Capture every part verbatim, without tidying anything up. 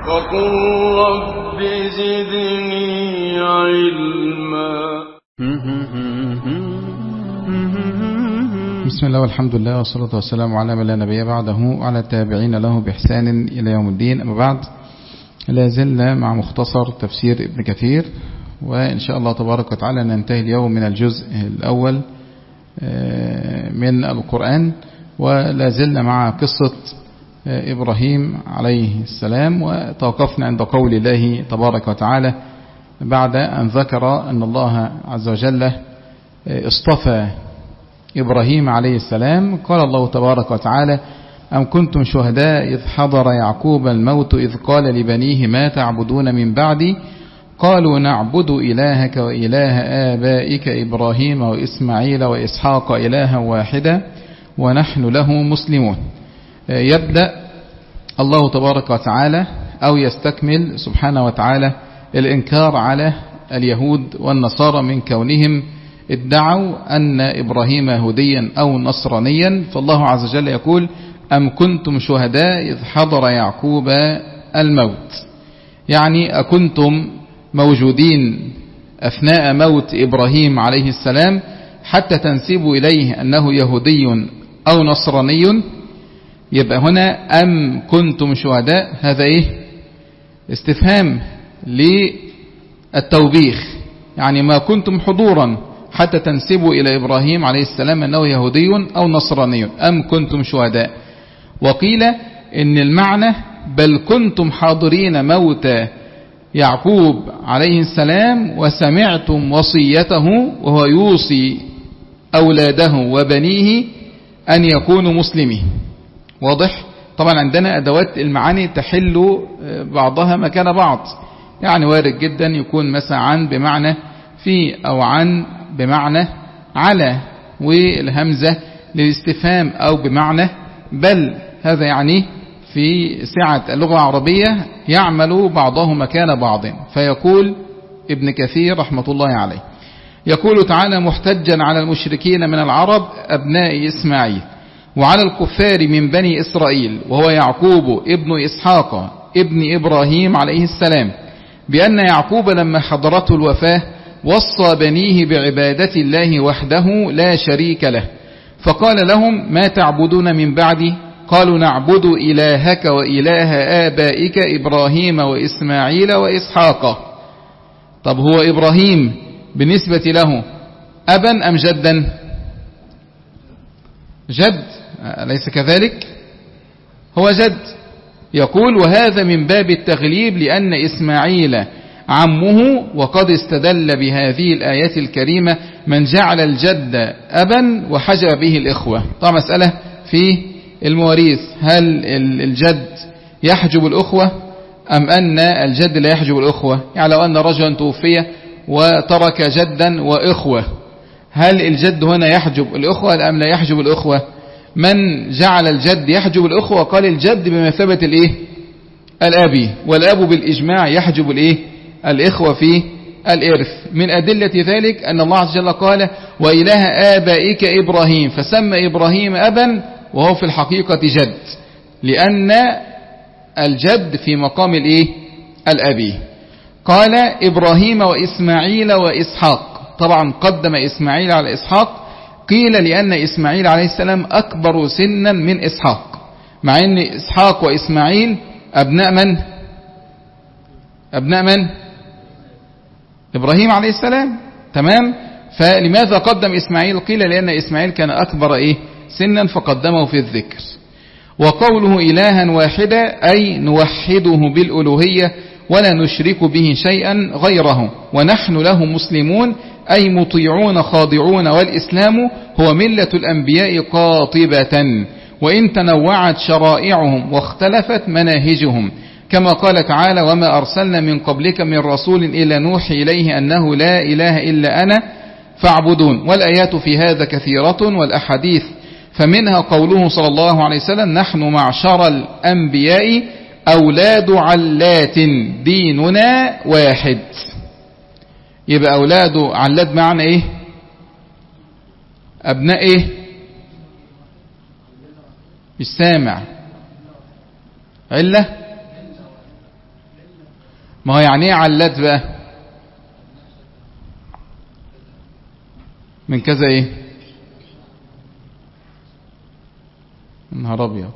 وقل رب زدني علما. بسم الله والحمد لله والصلاة والسلام على من لا نبي بعده وعلى التابعين له بإحسان إلى يوم الدين. أما بعد، لا زلنا مع مختصر تفسير ابن كثير، وإن شاء الله تبارك وتعالى ننتهي اليوم من الجزء الأول من القرآن، ولا زلنا مع قصة إبراهيم عليه السلام، وتوقفنا عند قول الله تبارك وتعالى بعد أن ذكر أن الله عز وجل اصطفى إبراهيم عليه السلام. قال الله تبارك وتعالى: أم كنتم شهداء إذ حضر يعقوب الموت إذ قال لبنيه ما تعبدون من بعدي قالوا نعبد إلهك وإله آبائك إبراهيم وإسماعيل وإسحاق إلها واحدا ونحن له مسلمون. يبدأ الله تبارك وتعالى أو يستكمل سبحانه وتعالى الإنكار على اليهود والنصارى من كونهم ادعوا أن إبراهيم يهوديا أو نصرانيا. فالله عز وجل يقول: أم كنتم شهداء إذ حضر يعقوب الموت، يعني أكنتم موجودين أثناء موت إبراهيم عليه السلام حتى تنسبوا إليه أنه يهودي أو نصراني؟ يبقى هنا أم كنتم شهداء، هذا إيه؟ استفهام للتوبيخ، يعني ما كنتم حضورا حتى تنسبوا إلى إبراهيم عليه السلام أنه يهودي أو نصراني. أم كنتم شهداء. وقيل إن المعنى بل كنتم حاضرين موت يعقوب عليه السلام وسمعتم وصيته وهو يوصي أولاده وبنيه أن يكونوا مسلمين. واضح؟ طبعا عندنا أدوات المعاني تحل بعضها مكان بعض، يعني وارد جدا يكون مثلا عن بمعنى في أو عن بمعنى على، والهمزة للاستفهام أو بمعنى بل. هذا يعني في سعة اللغة العربية يعمل بعضه مكان بعض. فيقول ابن كثير رحمة الله عليه، يقول تعالى محتجا على المشركين من العرب أبناء إسماعيل وعلى الكفار من بني إسرائيل وهو يعقوب ابن إسحاق ابن إبراهيم عليه السلام بأن يعقوب لما حضرته الوفاة وصى بنيه بعبادة الله وحده لا شريك له، فقال لهم ما تعبدون من بعدي؟ قالوا نعبد إلهك وإله آبائك إبراهيم وإسماعيل وإسحاق. طب هو إبراهيم بالنسبة له أبا أم جدا؟ جد، أليس كذلك؟ هو جد. يقول وهذا من باب التغليب لأن إسماعيل عمه، وقد استدل بهذه الآيات الكريمة من جعل الجد أبا وحجب به الإخوة. طبعا مسألة في المواريث، هل الجد يحجب الأخوة أم أن الجد لا يحجب الأخوة؟ يعني لو أن رجلا توفي وترك جدا وإخوة، هل الجد هنا يحجب الأخوة أم لا يحجب الأخوة؟ من جعل الجد يحجب الأخوة قال الجد بمثابة الإيه؟ الأبي، والأب بالإجماع يحجب الإيه؟ الإخوة في الإرث. من أدلة ذلك أن الله عز وجل قال وإله آبائك إبراهيم، فسمى إبراهيم أبا وهو في الحقيقة جد، لأن الجد في مقام الإيه؟ الأبي. قال إبراهيم وإسماعيل وإسحاق، طبعا قدم إسماعيل على إسحاق، قيل لأن إسماعيل عليه السلام أكبر سنا من إسحاق، مع أن إسحاق وإسماعيل أبناء من؟ أبناء من؟ إبراهيم عليه السلام. تمام. فلماذا قدم إسماعيل؟ قيل لأن إسماعيل كان أكبر إيه؟ سنا فقدمه في الذكر. وقوله إلها واحدا أي نوحده بالألوهية ولا نشرك به شيئا غيره ونحن له مسلمون أي مطيعون خاضعون، والإسلام هو ملة الأنبياء قاطبة وإن تنوعت شرائعهم واختلفت مناهجهم، كما قال تعالى وما أرسلنا من قبلك من رسول إلا نوحي إليه أنه لا إله إلا أنا فاعبدون. والآيات في هذا كثيرة والأحاديث فمنها قوله صلى الله عليه وسلم نحن معشر الأنبياء أولاد علات ديننا واحد. يبقى أولاد علات معنى إيه؟ أبناء إيه؟ مش سامع. علة ما هو يعني ايه علات بقى؟ من كذا ايه؟ نهار ابيض.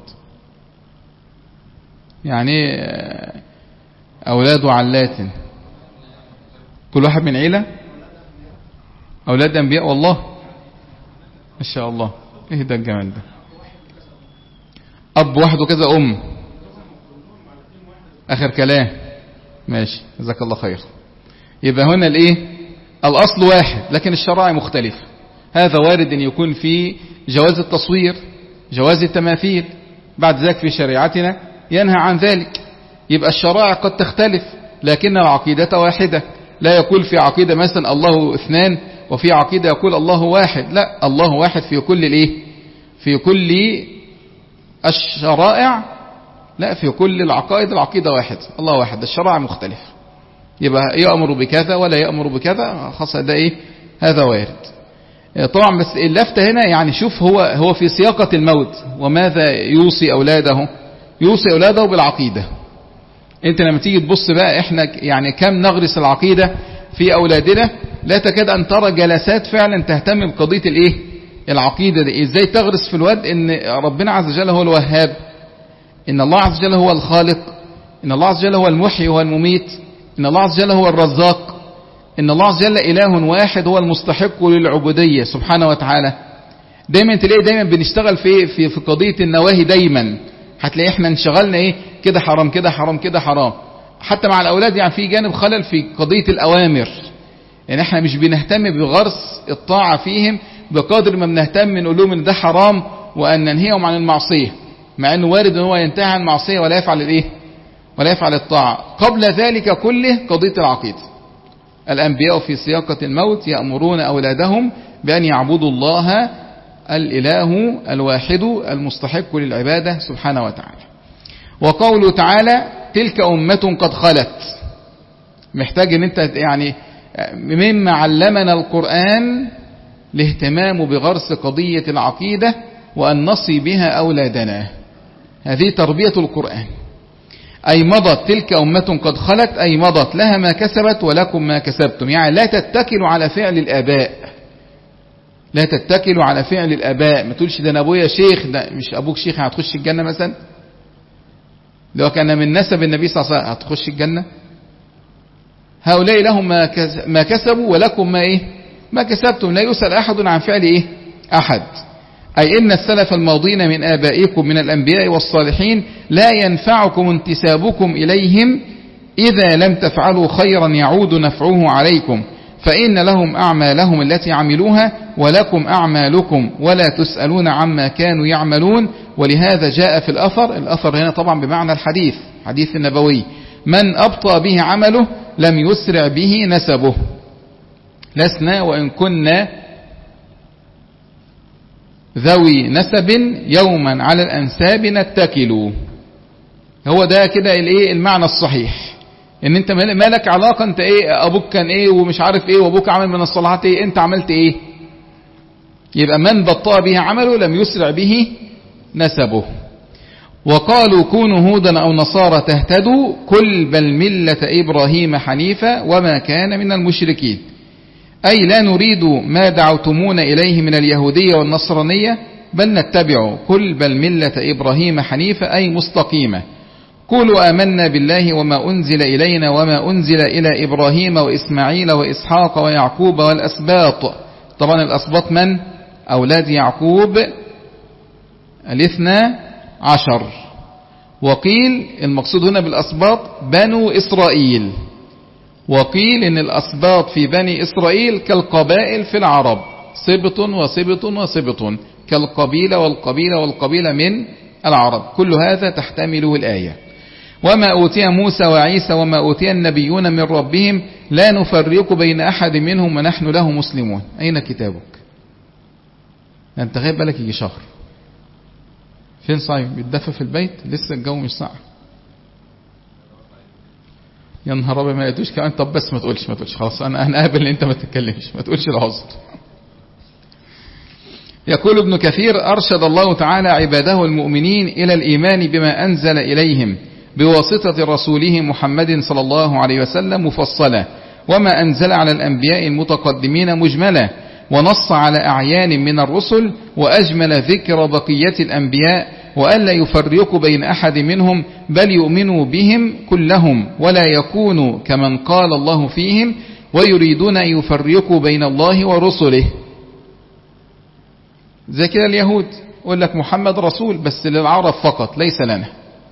يعني اولاد علات، كل واحد من عيلة، اولاد انبياء. والله ما شاء الله، ايه ده الجمال ده. اب واحد وكذا ام. اخر كلام ماشي، جزاك الله خير. يبقى هنا الايه؟ الاصل واحد لكن الشرائع مختلفة. هذا وارد ان يكون في جواز التصوير، جواز التماثيل، بعد ذلك في شريعتنا ينهى عن ذلك. يبقى الشرائع قد تختلف لكن العقيدة واحدة. لا يقول في عقيدة مثلا الله اثنان وفي عقيدة يقول الله واحد، لا، الله واحد في كل الايه؟ في كل الشرائع، لا، في كل العقائد العقيدة واحد، الله واحد، الشرائع مختلف. يبقى يأمر بكذا ولا يأمر بكذا، خاصة ده ايه؟ هذا وارد. طبعا بس اللفتة هنا يعني شوف، هو هو في سياقة الموت وماذا يوصي أولاده؟ يوصي أولاده بالعقيدة. انت لما تيجي تبص بقى احنا يعني كم نغرس العقيدة في أولادنا، لا تكاد أن ترى جلسات فعلا تهتم بقضية الايه؟ العقيدة دي ازاي تغرس في الواد ان ربنا عز وجل هو الوهاب، ان الله عز وجل هو الخالق، ان الله عز وجل هو المحيي هو المميت، ان الله عز وجل هو الرزاق، ان الله عز وجل اله واحد هو المستحق للعبودية سبحانه وتعالى. دايما تلاقي دايما بنشتغل في في في قضية النواهي. دايما هتلاقي احنا انشغلنا ايه؟ كده حرام، كده حرام، كده حرام. حتى مع الاولاد يعني في جانب خلل في قضية الاوامر، يعني احنا مش بنهتم بغرس الطاعة فيهم بقدر ما بنهتم نقول لهم ان ده حرام وان ننهيهم عن المعصية، مع انه وارد ان هو ينتهي عن المعصية ولا يفعل الايه؟ ولا يفعل الطاعة. قبل ذلك كله قضية العقيدة. الأنبياء في سياقة الموت يأمرون أولادهم بأن يعبدوا الله الإله الواحد المستحق للعبادة سبحانه وتعالى. وقوله تعالى تلك أمة قد خلت، محتاج ان انت يعني مما علمنا القرآن الاهتمام بغرس قضية العقيدة وأن نصي بها أولادنا. هذه تربية القرآن. أي مضت تلك أمة قد خلت، أي مضت لها ما كسبت ولكم ما كسبتم. يعني لا تتكلوا على فعل الآباء، لا تتكلوا على فعل الآباء. ما تقولش ده أنا أبويا شيخ، ده مش أبوك شيخ هتخش الجنة مثلا؟ لو كان من نسب النبي صلى الله عليه وسلم هتخش الجنة؟ هؤلاء لهم ما كسبوا ولكم ما إيه؟ ما كسبتم. لا يسأل أحد عن فعل إيه؟ أحد. أي إن السلف الماضين من آبائكم من الأنبياء والصالحين لا ينفعكم انتسابكم إليهم إذا لم تفعلوا خيرا يعود نفعه عليكم، فإن لهم أعمالهم التي عملوها ولكم أعمالكم ولا تسألون عما كانوا يعملون. ولهذا جاء في الأثر، الأثر هنا طبعا بمعنى الحديث، حديث النبوي: من أبطأ به عمله لم يسرع به نسبه. لسنا وإن كنا ذوي نسب يوما على الأنساب نتكلوا. هو ده كده الايه المعنى الصحيح، ان انت مالك علاقة، انت ايه ابوك كان ايه ومش عارف ايه وابوك عمل من الصلاحات ايه، انت عملت ايه. يبقى من بطأ به عمله لم يسرع به نسبه. وقالوا كونوا هودا او نصارى تهتدوا قل بل ملة ابراهيم حنيفا وما كان من المشركين. أي لا نريد ما دعوتمون إليه من اليهودية والنصرانية بل نتبع قل بل ملة إبراهيم حنيفة أي مستقيمة. قولوا آمنا بالله وما أنزل إلينا وما أنزل إلى إبراهيم وإسماعيل وإسحاق ويعقوب والأسباط. طبعا الأسباط من؟ أولاد يعقوب الاثنى عشر. وقيل المقصود هنا بالأسباط بنو إسرائيل، وقيل إن الأسباط في بني إسرائيل كالقبائل في العرب، سبط وسبط وسبط، كالقبيلة والقبيلة والقبيلة من العرب. كل هذا تحتمله الآية. وما أوتي موسى وعيسى وما أوتي النبيون من ربهم لا نفرق بين أحد منهم ونحن له مسلمون. أين كتابك؟ أنت غيب بالك يجي شهر. فين صايم؟ بيتدفى في البيت؟ لسه الجو مش ساقع. يا نهار ابيض، ما لقيتوش كمان. طب بس ما تقولش ما تقولش خلاص، انا انا قابل ان انت ما تتكلمش، ما تقولش العذر. يقول ابن كثير: أرشد الله تعالى عباده المؤمنين إلى الإيمان بما أنزل إليهم بواسطة رسوله محمد صلى الله عليه وسلم مفصلة، وما أنزل على الأنبياء المتقدمين مجملة، ونص على أعيان من الرسل، وأجمل ذكر بقية الأنبياء، وألا يفرقوا بين أحد منهم، بل يؤمنوا بهم كلهم، ولا يكونوا كمن قال الله فيهم ويريدون أن يفرقوا بين الله ورسله. زي كده اليهود يقول لك محمد رسول بس للعرب فقط ليس لنا.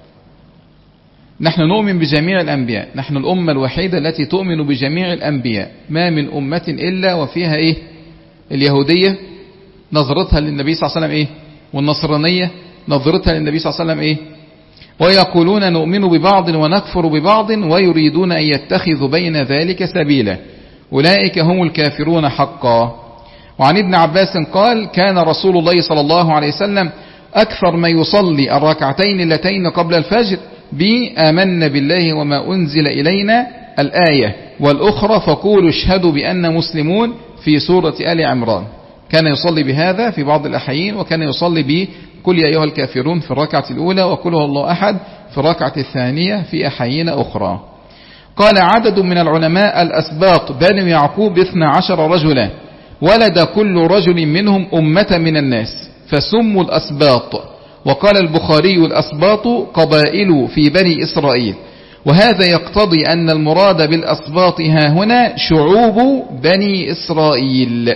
نحن نؤمن بجميع الأنبياء، نحن الأمة الوحيدة التي تؤمن بجميع الأنبياء، ما من أمة إلا وفيها إيه؟ اليهودية نظرتها للنبي صلى الله عليه وسلم إيه؟ والنصرانية نظرتها للنبي صلى الله عليه وسلم إيه؟ ويقولون نؤمن ببعض ونكفر ببعض ويريدون أن يتخذوا بين ذلك سبيلا، أولئك هم الكافرون حقا. وعن ابن عباس قال كان رسول الله صلى الله عليه وسلم أكثر ما يصلي الركعتين اللتين قبل الفجر بآمنا بالله وما أنزل إلينا الآية، والأخرى فقولوا اشهدوا بأن مسلمون في سورة آل عمران. كان يصلي بهذا في بعض الأحيان، وكان يصلي بقل يا أيها الكافرون في الركعة الأولى، وقل هو الله أحد في الركعة الثانية في أحيان أخرى. قال عدد من العلماء الأسباط بنو يعقوب اثنى عشر رجلا، ولد كل رجل منهم أمة من الناس فسموا الأسباط. وقال البخاري الأسباط قبائل في بني إسرائيل، وهذا يقتضي أن المراد بالأسباط ها هنا شعوب بني إسرائيل،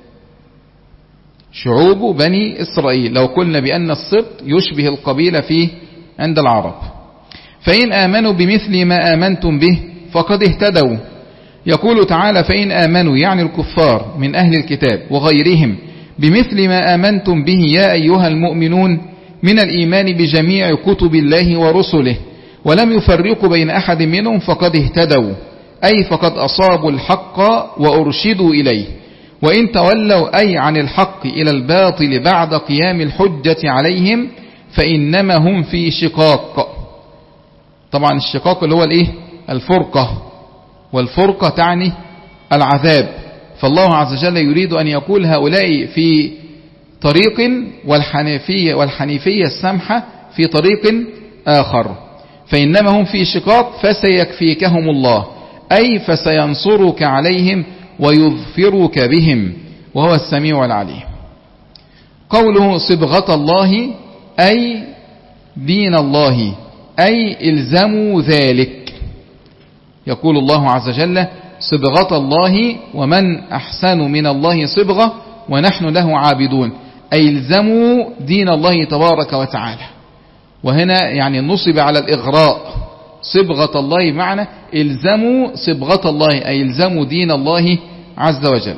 شعوب بني إسرائيل، لو قلنا بأن السبط يشبه القبيلة فيه عند العرب. فإن آمنوا بمثل ما آمنتم به فقد اهتدوا. يقول تعالى فإن آمنوا يعني الكفار من أهل الكتاب وغيرهم بمثل ما آمنتم به يا أيها المؤمنون من الإيمان بجميع كتب الله ورسله، ولم يفرقوا بين أحد منهم فقد اهتدوا، أي فقد أصابوا الحق وأرشدوا إليه. وإن تولوا أي عن الحق إلى الباطل بعد قيام الحجة عليهم فإنما هم في شقاق. طبعا الشقاق اللي هو الإيه؟ الفرقة، والفرقة تعني العذاب. فالله عز وجل يريد أن يقول هؤلاء في طريق والحنيفية, والحنيفية السمحة في طريق آخر، فإنما هم في شقاق فسيكفيكهم الله، أي فسينصرك عليهم ويظفرك بهم وهو السميع العليم. قوله صبغة الله أي دين الله، أي إلزموا ذلك. يقول الله عز وجل صبغة الله ومن أحسن من الله صبغة ونحن له عابدون، أي إلزموا دين الله تبارك وتعالى. وهنا يعني نصب على الإغراء، صبغة الله معنى إلزموا صبغة الله، أي إلزموا دين الله عز وجل.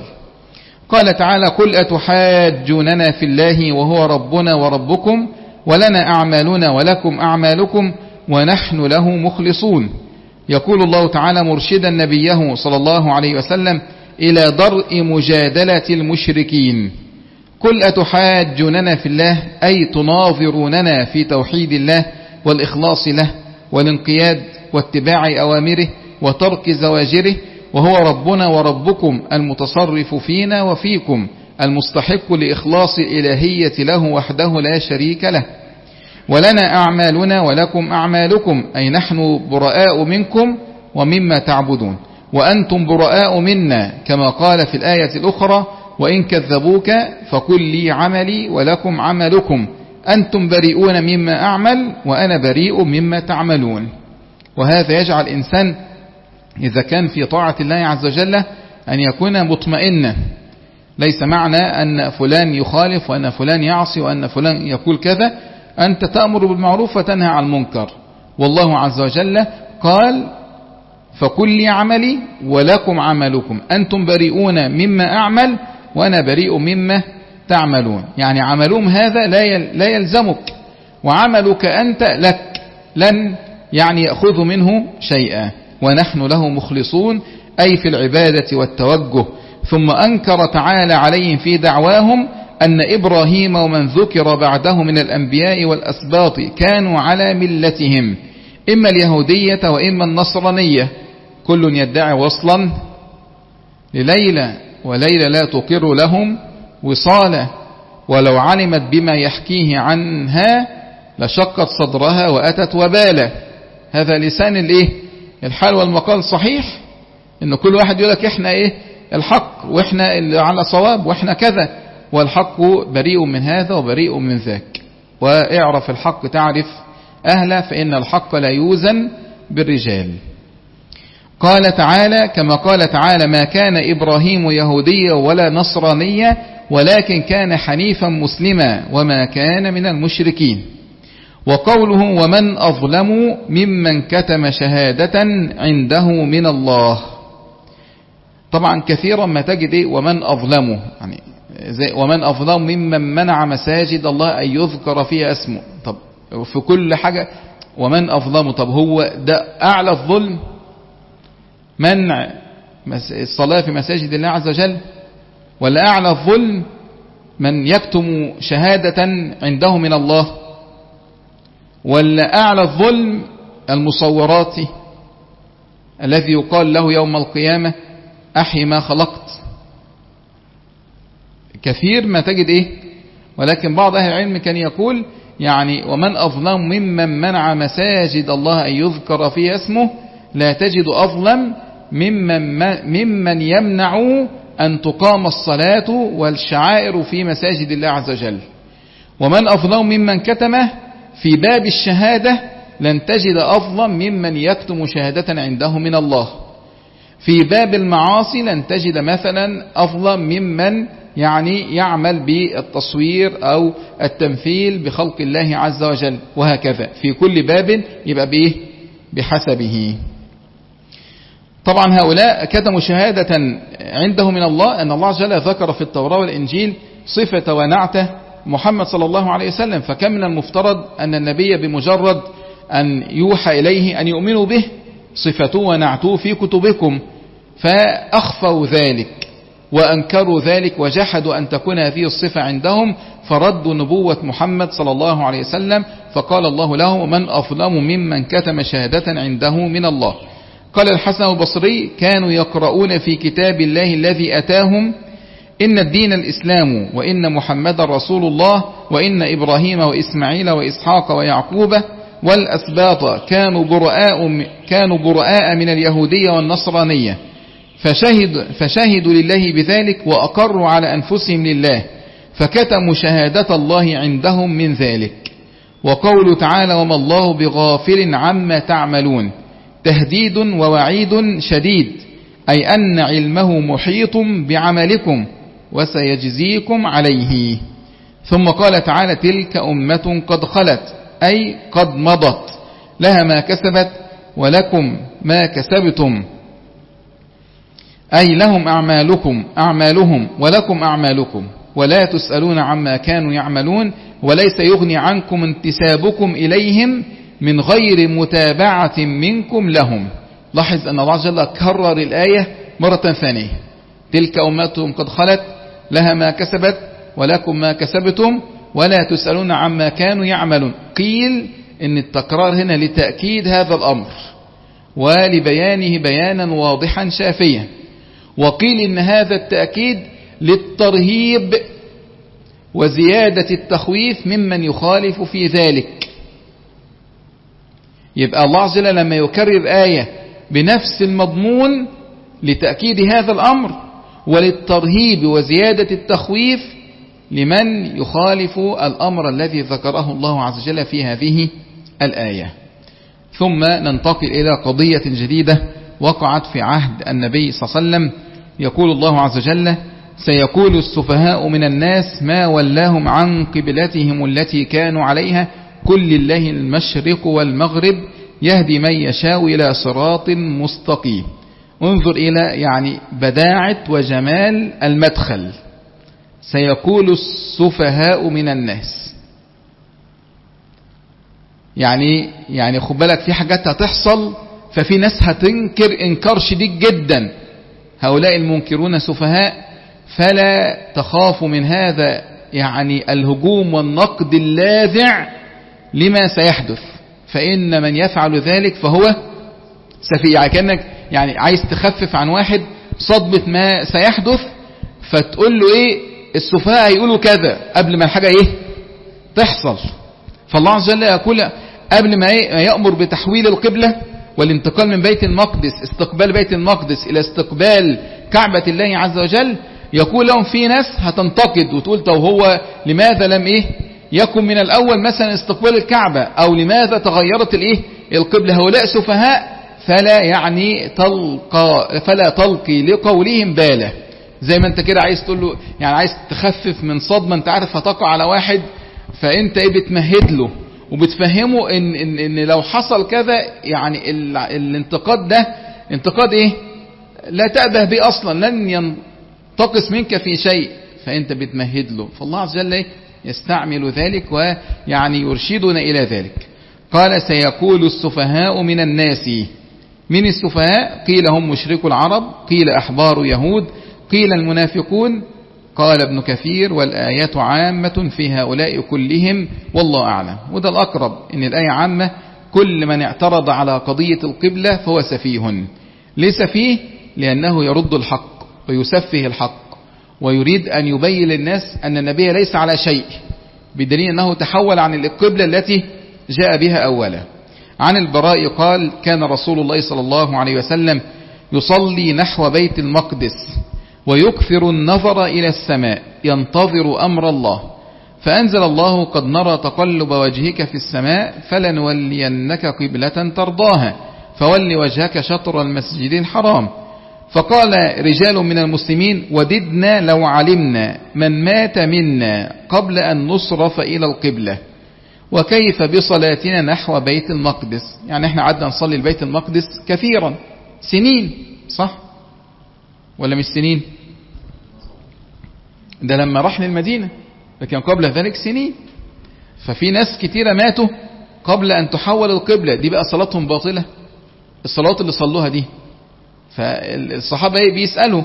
قال تعالى قل أتحاجوننا في الله وهو ربنا وربكم ولنا أعمالنا ولكم أعمالكم ونحن له مخلصون. يقول الله تعالى مرشدا نبيه صلى الله عليه وسلم إلى درء مجادلة المشركين قل أتحاجوننا في الله، أي تناظروننا في توحيد الله والإخلاص له والانقياد واتباع أوامره وترك زواجره، وهو ربنا وربكم المتصرف فينا وفيكم المستحق لإخلاص الإلهية له وحده لا شريك له. ولنا أعمالنا ولكم أعمالكم، أي نحن براء منكم ومما تعبدون، وأنتم براء منا، كما قال في الآية الأخرى وإن كذبوك فقل لي عملي ولكم عملكم أنتم بريئون مما أعمل وأنا بريء مما تعملون. وهذا يجعل الإنسان إذا كان في طاعة الله عز وجل أن يكون مطمئنا. ليس معنى أن فلان يخالف وأن فلان يعصي وأن فلان يقول كذا، أنت تأمر بالمعروف وتنهى عن المنكر، والله عز وجل قال فقل لي عملي ولكم عملكم أنتم بريئون مما أعمل وأنا بريء مما تعملون. يعني عملهم هذا لا يلزمك، وعملك أنت لك لن يعني يأخذ منه شيئا، ونحن له مخلصون أي في العبادة والتوجه. ثم أنكر تعالى عليهم في دعواهم أن إبراهيم ومن ذكر بعده من الأنبياء والأسباط كانوا على ملتهم، إما اليهودية وإما النصرانية، كل يدعي وصلا لليلى وليلى لا تقر لهم وصالا، ولو علمت بما يحكيه عنها لشقت صدرها وأتت وبالا. هذا لسان الايه الحال والمقال صحيح، ان كل واحد يقول لك احنا ايه الحق واحنا اللي على صواب واحنا كذا، والحق بريء من هذا وبريء من ذاك. واعرف الحق تعرف أهله، فإن الحق لا يوزن بالرجال. قال تعالى كما قال تعالى: ما كان إبراهيم يهوديا ولا نصرانيا ولكن كان حنيفا مسلما وما كان من المشركين. وقوله: ومن أظلم ممن كتم شهادة عنده من الله. طبعا كثيرا ما تجد إيه ومن أظلمه، يعني زي ومن أظلم ممن منع مساجد الله أن يذكر فيها اسمه. طب في كل حاجة ومن أظلم، طب هو ده أعلى الظلم منع الصلاة في مساجد الله عز وجل، ولا أعلى الظلم من يكتم شهادة عنده من الله، ولا أعلى الظلم المصورات الذي يقال له يوم القيامة أحي ما خلقت؟ كثير ما تجد إيه، ولكن بعض أهل العلم كان يقول يعني ومن أظلم ممن منع مساجد الله أن يذكر فيها اسمه، لا تجد أظلم ممن, ممن يمنع أن تقام الصلاة والشعائر في مساجد الله عز وجل. ومن أظلم ممن كتمه في باب الشهادة لن تجد أظلم ممن يكتم شهادة عنده من الله. في باب المعاصي لن تجد مثلا أظلم ممن يعني يعمل بالتصوير أو التمثيل بخلق الله عز وجل، وهكذا في كل باب يبقى بإيه بحسبه. طبعا هؤلاء كتموا شهادة عنده من الله، أن الله عز وجل ذكر في التوراة والإنجيل صفة ونعته محمد صلى الله عليه وسلم، فكم من المفترض أن النبي بمجرد أن يوحى إليه أن يؤمنوا به صفته ونعته في كتبكم، فأخفوا ذلك وأنكروا ذلك وجحدوا أن تكون هذه الصفة عندهم، فردوا نبوة محمد صلى الله عليه وسلم، فقال الله له: من أظلم ممن كتم شهادة عنده من الله. قال الحسن البصري: كانوا يقرؤون في كتاب الله الذي أتاهم: إن الدين الإسلام، وإن محمد رسول الله، وإن إبراهيم وإسماعيل وإسحاق ويعقوب والأسباط كانوا براء كانوا براء من اليهودية والنصرانية، فشهد فشهدوا لله بذلك وأقروا على أنفسهم لله، فكتموا شهادة الله عندهم من ذلك. وقوله تعالى: وما الله بغافل عما تعملون، تهديد ووعيد شديد، أي أن علمه محيط بعملكم وسيجزيكم عليه. ثم قال تعالى: تلك أمة قد خلت، أي قد مضت، لها ما كسبت ولكم ما كسبتم، أي لهم أعمالكم أعمالهم ولكم أعمالكم، ولا تسألون عما كانوا يعملون، وليس يغني عنكم انتسابكم إليهم من غير متابعة منكم لهم. لاحظ أن الله عز وجل كرر الآية مرة ثانية: تلك أمة قد خلت، لها ما كسبت ولكم ما كسبتم، ولا تسألون عما كانوا يعملون. قيل إن التكرار هنا لتأكيد هذا الأمر ولبيانه بيانا واضحا شافيا، وقيل إن هذا التأكيد للترهيب وزيادة التخويف ممن يخالف في ذلك. يبقى الله عز وجل لما يكرر آية بنفس المضمون لتأكيد هذا الأمر وللترهيب وزيادة التخويف لمن يخالف الأمر الذي ذكره الله عز وجل في هذه الآية. ثم ننتقل إلى قضية جديدة وقعت في عهد النبي صلى الله عليه وسلم. يقول الله عز وجل: سيقول السفهاء من الناس ما ولاهم عن قبلتهم التي كانوا عليها، قل لله المشرق والمغرب يهدي من يشاء إلى صراط مستقيم. انظر إلى يعني بداعة وجمال المدخل. سيقول السفهاء من الناس، يعني يعني خد بالك في حاجات هتحصل، ففي ناس هتنكر إنكار شديد جدا. هؤلاء المنكرون سفهاء، فلا تخاف من هذا يعني الهجوم والنقد اللاذع لما سيحدث، فإن من يفعل ذلك فهو سفيه. يعني كأنك يعني عايز تخفف عن واحد صدمة ما سيحدث، فتقول له ايه السفهاء هيقولوا كذا قبل ما الحاجة ايه تحصل. فالله عز وجل يقول قبل ما يأمر بتحويل القبلة والانتقال من بيت المقدس، استقبال بيت المقدس إلى استقبال كعبة الله عز وجل، يقول لهم في ناس هتنتقد وتقول طب هو لماذا لم إيه يكن من الأول مثلا استقبال الكعبة، أو لماذا تغيرت الإيه القبلة؟ هؤلاء سفهاء فلا يعني تلقى فلا تلقي لقولهم باله. زي ما انت كده عايز تقول له يعني عايز تخفف من صدمة انت عارف هتقع على واحد، فانت ايه بتمهد له وبتفهمه ان, إن, إن لو حصل كذا يعني ال الانتقاد ده انتقاد ايه لا تأبه به اصلا، لن ينتقص منك في شيء، فانت بتمهد له. فالله عز وجل يستعمل ذلك ويعني يرشدنا الى ذلك. قال سيقول السفهاء من الناس. من السفهاء؟ قيل هم مشركو العرب، قيل أحبار يهود، قيل المنافقون. قال ابن كثير والآيات عامة في هؤلاء كلهم والله أعلم. وده الأقرب إن الآية عامة، كل من اعترض على قضية القبلة فهو سفيه. ليه سفيه؟ لأنه يرد الحق ويسفه الحق ويريد أن يبين للناس أن النبي ليس على شيء، بدليل أنه تحول عن القبلة التي جاء بها أولا. عن البراء قال كان رسول الله صلى الله عليه وسلم يصلي نحو بيت المقدس ويكثر النظر إلى السماء ينتظر أمر الله، فأنزل الله قد نرى تقلب وجهك في السماء فلنولينك قبلة ترضاها فول وجهك شطر المسجد الحرام. فقال رجال من المسلمين وددنا لو علمنا من مات منا قبل أن نصرف إلى القبلة، وكيف بصلاتنا نحو بيت المقدس؟ يعني احنا عدنا نصلي البيت المقدس كثيرا سنين، صح ولا مش سنين؟ ده لما رحنا المدينة، لكن قبل ذلك سنين. ففي ناس كتيرة ماتوا قبل أن تحول القبلة، دي بقى صلاتهم باطلة. الصلوات اللي صلوها دي، فالصحابة بيسألوا،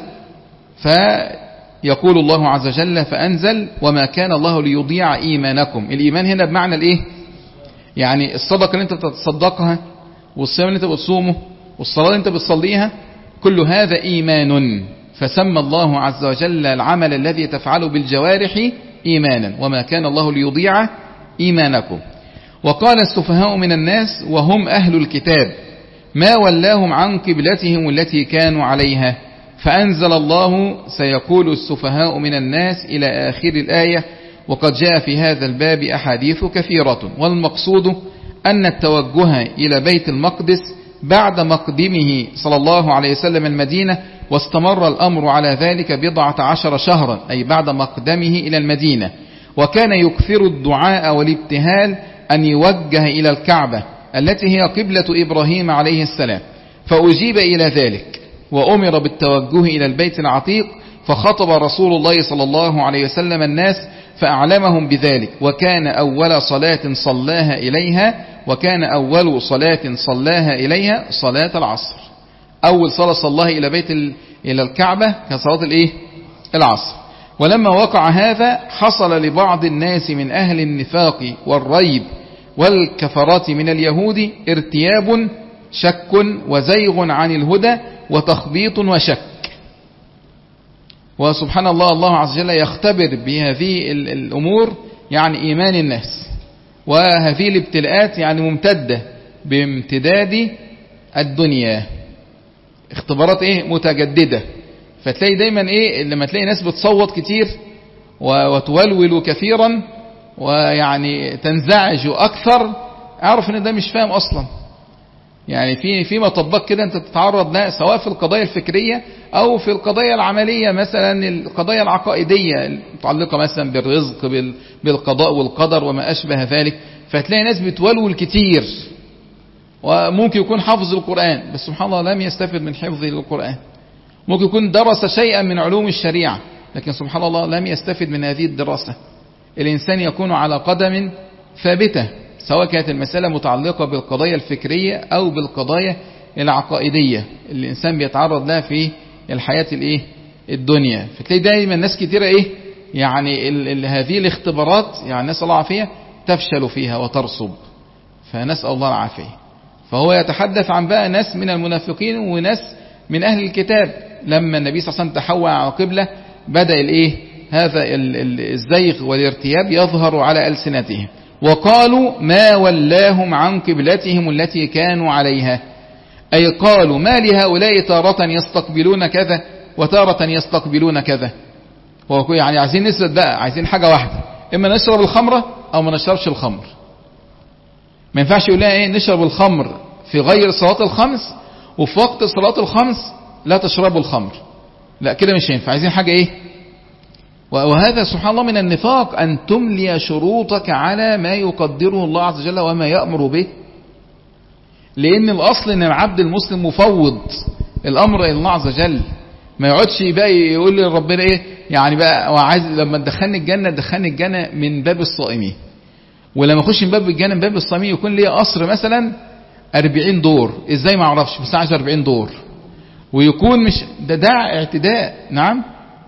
فيقول الله عز وجل فأنزل وما كان الله ليضيع إيمانكم. الإيمان هنا بمعنى الإيه؟ يعني الصدقة اللي أنت بتتصدقها والصيام اللي أنت بتصومه والصلاة اللي أنت بتصليها كل هذا إيمان، فسمى الله عز وجل العمل الذي تفعله بالجوارح إيمانا، وما كان الله ليضيع إيمانكم. وقال السفهاء من الناس وهم أهل الكتاب ما ولاهم عن قبلتهم التي كانوا عليها، فأنزل الله سيقول السفهاء من الناس إلى آخر الآية. وقد جاء في هذا الباب أحاديث كثيرة، والمقصود أن التوجه إلى بيت المقدس بعد مقدمه صلى الله عليه وسلم المدينة، واستمر الأمر على ذلك بضعة عشر شهرا أي بعد مقدمه إلى المدينة، وكان يكثر الدعاء والابتهال أن يوجه إلى الكعبة التي هي قبلة إبراهيم عليه السلام، فأجيب إلى ذلك وأمر بالتوجه إلى البيت العتيق، فخطب رسول الله صلى الله عليه وسلم الناس فأعلمهم بذلك. وكان أول صلاة صلاها إليها وكان أول صلاة صلاها إليها صلاة العصر. أول صلاة صلاها إلى بيت ال... إلى الكعبة كصلاة الإيه؟ العصر. ولما وقع هذا حصل لبعض الناس من أهل النفاق والريب والكفرات من اليهود ارتياب شك وزيغ عن الهدى وتخبيط وشك. وسبحان الله الله عز وجل يختبر بهذه الأمور يعني إيمان الناس، وهذه الابتلاءات يعني ممتدة بامتداد الدنيا، اختبارات ايه متجددة. فتلاقي دايما ايه لما تلاقي ناس بتصوت كتير وتولول كثيرا ويعني تنزعج أكثر، اعرف ان ده مش فاهم أصلا. يعني في في مطبات كده انت تتعرض لها سواء في القضايا الفكرية او في القضايا العملية، مثلا القضايا العقائدية المتعلقة مثلا بالرزق بالقضاء والقدر وما أشبه ذلك، فتلاقي ناس بتولول كتير وممكن يكون حافظ القرآن بس سبحان الله لم يستفد من حفظه للقرآن، ممكن يكون درس شيئا من علوم الشريعة لكن سبحان الله لم يستفد من هذه الدراسة. الإنسان يكون على قدم ثابتة سواء كانت المسألة متعلقة بالقضايا الفكرية أو بالقضايا العقائدية اللي الإنسان بيتعرض لها في الحياة الإيه الدنيا. فتلاقي دائما الناس كتيرة إيه يعني ال ال هذه الاختبارات يعني نسأل الله العافية تفشل فيها وترصب، فنسأل الله العافية. فهو يتحدث عن بقى ناس من المنافقين وناس من أهل الكتاب. لما النبي صلى الله عليه وسلم تحول على قبلة بدأ الإيه هذا الزيغ والارتياب يظهر على ألسنتهم، وقالوا ما ولاهم عن قبلتهم التي كانوا عليها، أي قالوا ما لهؤلاء تارة يستقبلون كذا وتارة يستقبلون كذا. يعني عايزين نثبت بقى، عايزين حاجة واحدة، إما نشرب الخمرة أو ما نشربش الخمر. ما ينفعش يقول لها إيه نشرب الخمر في غير صلاة الخمس وفي وقت صلاة الخمس لا تشربوا الخمر، لا كده مش ينفع. عايزين حاجة إيه؟ وهذا سبحان الله من النفاق أن تملي شروطك على ما يقدره الله عز وجل وما يأمر به، لأن الأصل أن العبد المسلم مفوض الأمر إلى الله عز وجل، ما يقعدش بقى يقول لربنا إيه يعني بقى وعايز لما تدخلني الجنة تدخلني الجنة من باب الصائمين، ولما أخش من باب الجنة من باب الصائمين يكون لي قصر مثلا أربعين دور، إزاي ما أعرفش بس عايز أربعين دور، ويكون مش ده ده اعتداء. نعم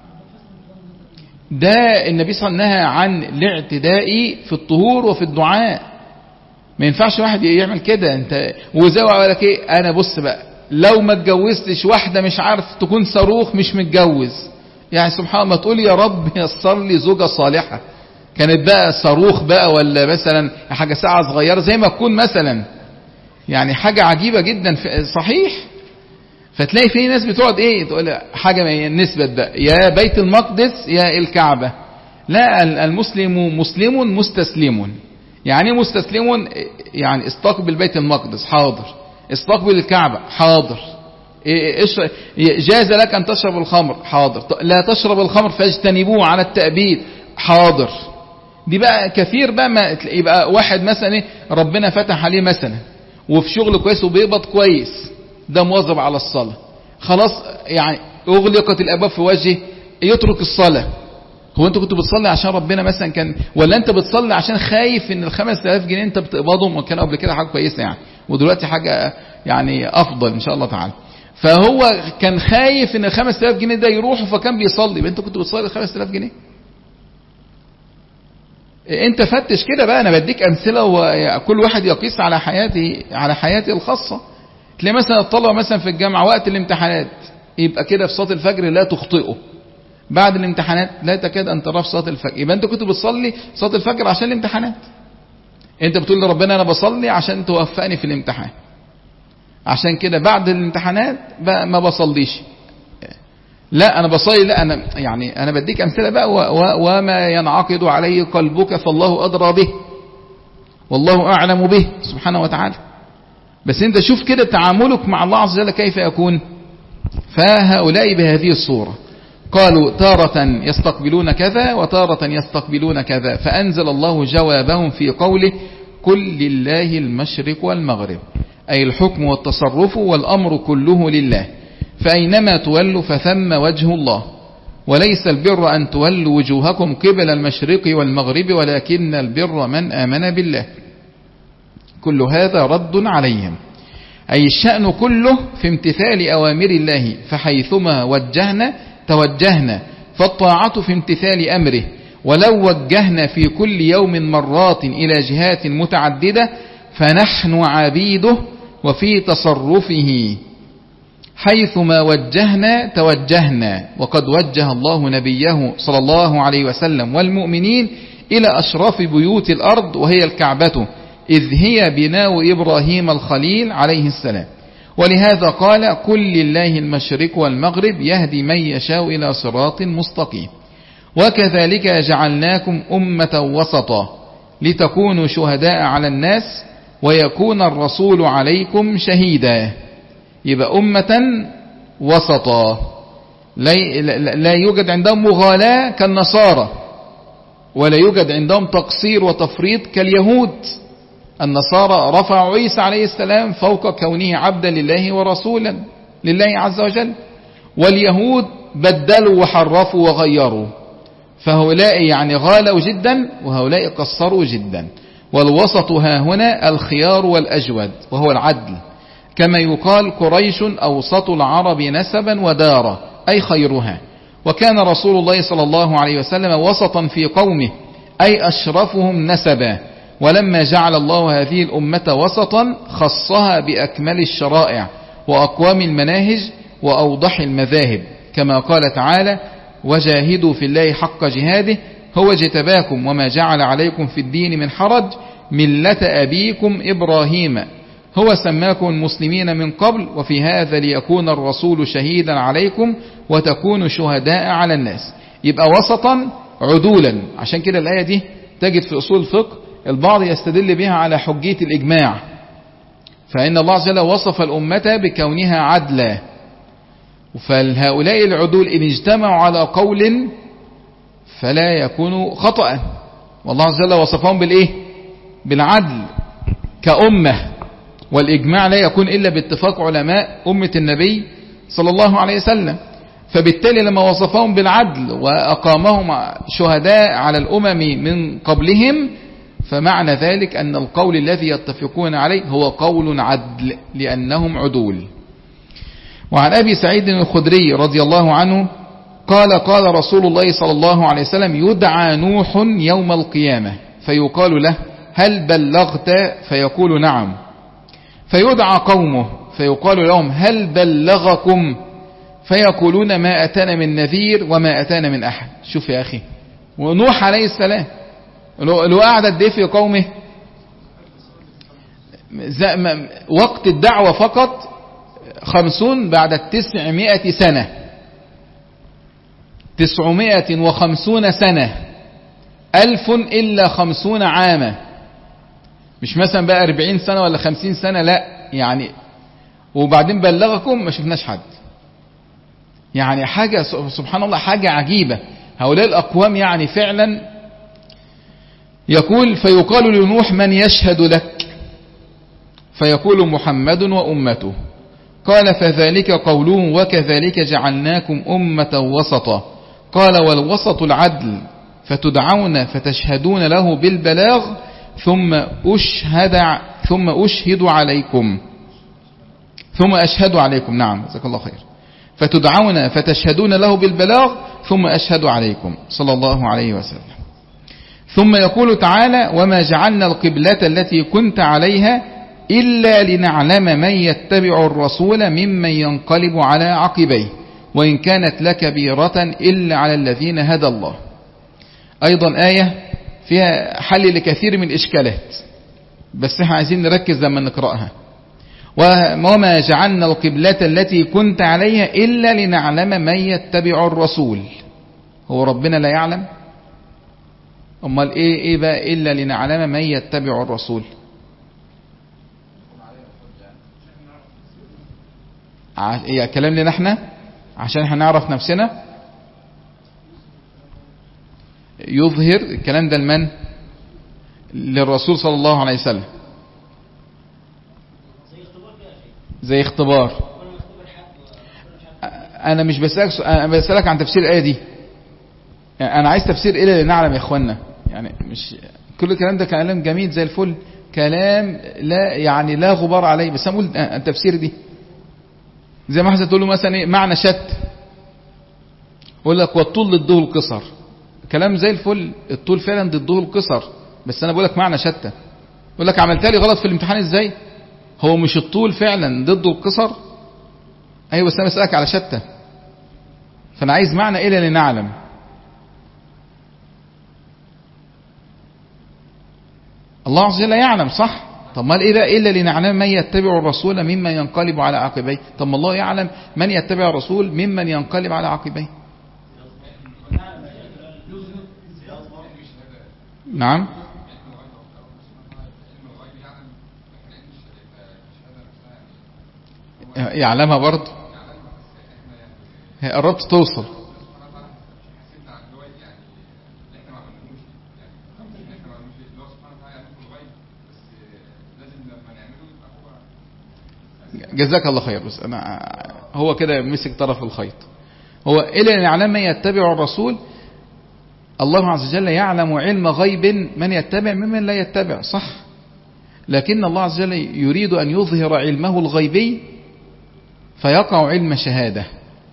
ده النبي صلى الله عليه وسلم نهى عن الاعتداء في الطهور وفي الدعاء، ما ينفعش واحد يعمل كده. انت وزي لك ايه انا بص بقى لو ما اتجوزتش واحده مش عارف تكون صاروخ مش متجوز، يعني سبحان الله تقول يا رب يسر لي زوجه صالحه، كانت بقى صاروخ بقى ولا مثلا حاجه ساعه صغيره زي ما تكون مثلا، يعني حاجه عجيبه جدا صحيح. فتلاقي في ناس بتقعد ايه تقول حاجه ما نثبت بقى يا بيت المقدس يا الكعبه، لا المسلم مسلم مستسلم. يعني مستسلم يعني استقبل بيت المقدس حاضر، استقبل الكعبه حاضر، جاز لك ان تشرب الخمر حاضر، لا تشرب الخمر فاجتنبوه على التأبيد حاضر. دي بقى كثير بقى ما يبقى واحد مثلا ايه ربنا فتح عليه مثلا وفي شغل كويس وبيقبض كويس، ده مواظب على الصلاة خلاص، يعني اغلقت الابواب في وجهه يترك الصلاة. هو انت كنت بتصلي عشان ربنا مثلا كان، ولا انت بتصلي عشان خايف ان الخمس تلاف جنيه انت بتقبضهم وكان قبل كده حاجة كويسة يعني ودلوقتي حاجة يعني افضل ان شاء الله تعالى، فهو كان خايف ان الخمس تلاف جنيه ده يروحوا فكان بيصلي، يبقى انت كنت بتصلي الخمس تلاف جنيه. انت فتش كده بقى، انا بديك امثله وكل واحد يقيس على حياته على حياته الخاصه. تلاقي مثلا الطلبه مثلا في الجامعه وقت الامتحانات يبقى كده في صلاه الفجر لا تخطئه، بعد الامتحانات لا تكاد ان ترى في صلاه الفجر، يبقى انت كنت بتصلي صلاه الفجر عشان الامتحانات. انت بتقول لربنا انا بصلي عشان توفقني في الامتحان، عشان كده بعد الامتحانات ما بصليش. لا انا بصلي، لا انا يعني انا بديك امثله بقى و و وما ينعقد عليه قلبك فالله ادرى به والله اعلم به سبحانه وتعالى. بس انت شوف كده تعاملك مع الله عز وجل كيف يكون. فهؤلاء بهذه الصوره قالوا تارة يستقبلون كذا وتارة يستقبلون كذا، فأنزل الله جوابهم في قوله قل لله المشرق والمغرب، أي الحكم والتصرف والأمر كله لله، فأينما تولوا فثم وجه الله، وليس البر أن تولوا وجوهكم قبل المشرق والمغرب ولكن البر من آمن بالله. كل هذا رد عليهم، أي الشأن كله في امتثال أوامر الله، فحيثما وجهنا توجهنا، فالطاعة في امتثال أمره، ولو وجهنا في كل يوم مرات إلى جهات متعددة فنحن عبيده وفي تصرفه، حيثما وجهنا توجهنا. وقد وجه الله نبيه صلى الله عليه وسلم والمؤمنين إلى أشرف بيوت الأرض وهي الكعبة، إذ هي بناء إبراهيم الخليل عليه السلام، ولهذا قال قل لله المشرق والمغرب يهدي من يشاء إلى صراط مستقيم. وكذلك جعلناكم أمة وسطا لتكونوا شهداء على الناس ويكون الرسول عليكم شهيدا. يبقى أمة وسطا، لا يوجد عندهم مغالاة كالنصارى، ولا يوجد عندهم تقصير وتفريط كاليهود. النصارى رفعوا عيسى عليه السلام فوق كونه عبدا لله ورسولا لله عز وجل، واليهود بدلوا وحرفوا وغيروا، فهؤلاء يعني غالوا جدا وهؤلاء قصروا جدا. والوسط ها هنا الخيار والأجود وهو العدل، كما يقال قريش أوسط العرب نسبا ودارا أي خيرها، وكان رسول الله صلى الله عليه وسلم وسطا في قومه أي أشرفهم نسبا. ولما جعل الله هذه الأمة وسطا خصها بأكمل الشرائع وأقوام المناهج وأوضح المذاهب، كما قال تعالى وجاهدوا في الله حق جهاده هو اجتباكم وما جعل عليكم في الدين من حرج ملة أبيكم إبراهيم هو سماكم المسلمين من قبل وفي هذا ليكون الرسول شهيدا عليكم وتكونوا شهداء على الناس. يبقى وسطا عدولا. عشان كده الآية دي تجد في أصول الفقه البعض يستدل بها على حجية الإجماع، فإن الله عز وجل وصف الأمة بكونها عدلا، فهؤلاء العدول إن اجتمعوا على قول فلا يكونوا خطأ، والله عز وجل وصفهم بالإيه؟ بالعدل كأمة، والإجماع لا يكون إلا باتفاق علماء أمة النبي صلى الله عليه وسلم. فبالتالي لما وصفهم بالعدل وأقامهم شهداء على الأمم من قبلهم فمعنى ذلك أن القول الذي يتفقون عليه هو قول عدل لأنهم عدول. وعن أبي سعيد الخدري رضي الله عنه قال قال رسول الله صلى الله عليه وسلم يدعى نوح يوم القيامة فيقال له هل بلغت؟ فيقول نعم، فيدعى قومه فيقال لهم هل بلغكم؟ فيقولون ما أتانا من نذير وما أتانا من أحد. شوف يا أخي، ونوح عليه السلام لو قعد قد ايه في قومه؟ وقت الدعوة فقط خمسون بعد التسعمائة سنة، تسعمائة وخمسون سنة، ألف إلا خمسون عاما، مش مثلا بقى أربعين سنة ولا خمسين سنة، لا يعني. وبعدين بلغكم ما شفناش حد، يعني حاجة سبحان الله، حاجة عجيبة. هؤلاء الأقوام يعني فعلا. يقول فيقال لنوح من يشهد لك؟ فيقول محمد وأمته. قال فذلك قولهم وكذلك جعلناكم أمة وسطا. قال والوسط العدل، فتدعون فتشهدون له بالبلاغ ثم أشهد ثم أشهد عليكم ثم أشهد عليكم نعم جزاك الله خير. فتدعون فتشهدون له بالبلاغ ثم أشهد عليكم صلى الله عليه وسلم. ثم يقول تعالى وما جعلنا القبلة التي كنت عليها إلا لنعلم من يتبع الرسول ممن ينقلب على عقبيه وإن كانت لكبيرة إلا على الذين هدى الله. أيضا آية فيها حل لكثير من الإشكالات، بس احنا عايزين نركز لما نقرأها. وما جعلنا القبلة التي كنت عليها إلا لنعلم من يتبع الرسول. هو ربنا لا يعلم؟ أمال إيه إيه بقى إلا لنعلم من يتبع الرسول؟ إيه كلام لنا احنا عشان احنا نعرف نفسنا؟ يظهر الكلام ده لمن؟ للرسول صلى الله عليه وسلم. زي اختبار. انا مش بسألك انا بسألك عن تفسير الآية دي، يعني انا عايز تفسير ايه اللي نعلم يا اخوانا. يعني مش كل الكلام ده كلام جميل زي الفل، كلام لا يعني لا غبار عليه، بس انا اقول التفسير دي زي ما حضرتك تقول له مثلا ايه معنى شت، يقول لك والطول ضده القصر. كلام زي الفل، الطول فعلا ضده القصر، بس انا بقول لك معنى شتى. يقول لك عملتها لي غلط في الامتحان ازاي؟ هو مش الطول فعلا ضده القصر؟ ايوه بس انا بسألك على شتى، فانا عايز معنى ايه اللي نعلم. الله عز وجل يعلم صح؟ طب ما ايه بقى الا لنعلم من يتبع الرسول ممن ينقلب على عقبيه؟ طب ما الله يعلم من يتبع الرسول ممن ينقلب على عقبيه. نعم يعلمها برضه، قربت توصل. جزاك الله خير. بس أنا هو كده مسك طرف الخيط. هو إلا أن يعلم من يتبع الرسول، الله عز وجل يعلم علم غيب من يتبع ممن لا يتبع صح، لكن الله عز وجل يريد أن يظهر علمه الغيبي فيقع علم شهادة،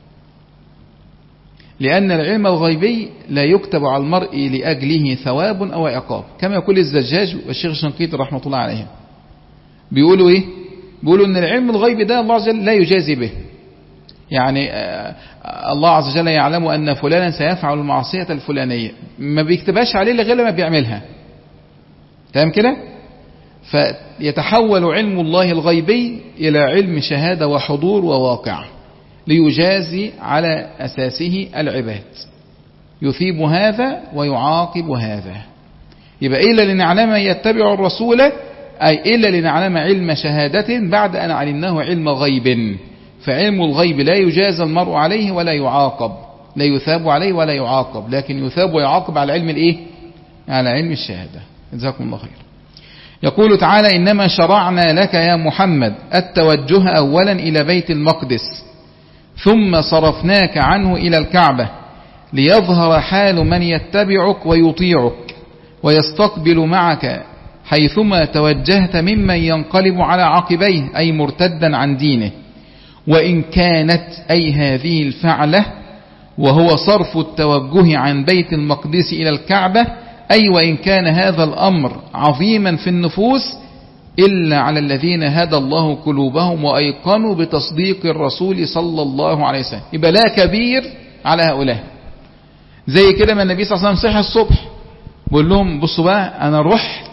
لأن العلم الغيبي لا يكتب على المرء لأجله ثواب أو عقاب، كما يقول الزجاج والشيخ الشنقيطي رحمة الله عليهم. بيقولوا إيه؟ بيقولوا أن العلم الغيبي ده الله عز وجل لا يجازي به، يعني الله عز وجل يعلم أن فلانا سيفعل المعصية الفلانية، ما بيكتبهاش عليه غير لما بيعملها. تمام كده؟ فيتحول علم الله الغيبي إلى علم شهادة وحضور وواقع ليجازي على أساسه العباد، يثيب هذا ويعاقب هذا. يبقى إلا لنعلم يتبع الرسول، أي إلا لنعلم علم شهادة بعد أن علمناه علم غيب. فعلم الغيب لا يجازى المرء عليه ولا يعاقب، لا يثاب عليه ولا يعاقب، لكن يثاب ويعاقب على علم الإيه؟ على علم الشهادة. جزاكم الله خير. يقول تعالى: إنما شرعنا لك يا محمد التوجه أولا إلى بيت المقدس ثم صرفناك عنه إلى الكعبة ليظهر حال من يتبعك ويطيعك ويستقبل معك حيثما توجهت ممن ينقلب على عقبيه، أي مرتدا عن دينه. وإن كانت أي هذه الفعلة وهو صرف التوجه عن بيت المقدس إلى الكعبة، أي وإن كان هذا الأمر عظيما في النفوس إلا على الذين هدى الله قلوبهم وأيقنوا بتصديق الرسول صلى الله عليه وسلم. يبقى لا كبير على هؤلاء. زي كده ما النبي صلى الله عليه وسلم صحي الصبح بقول لهم: بصوا بقى، أنا رحت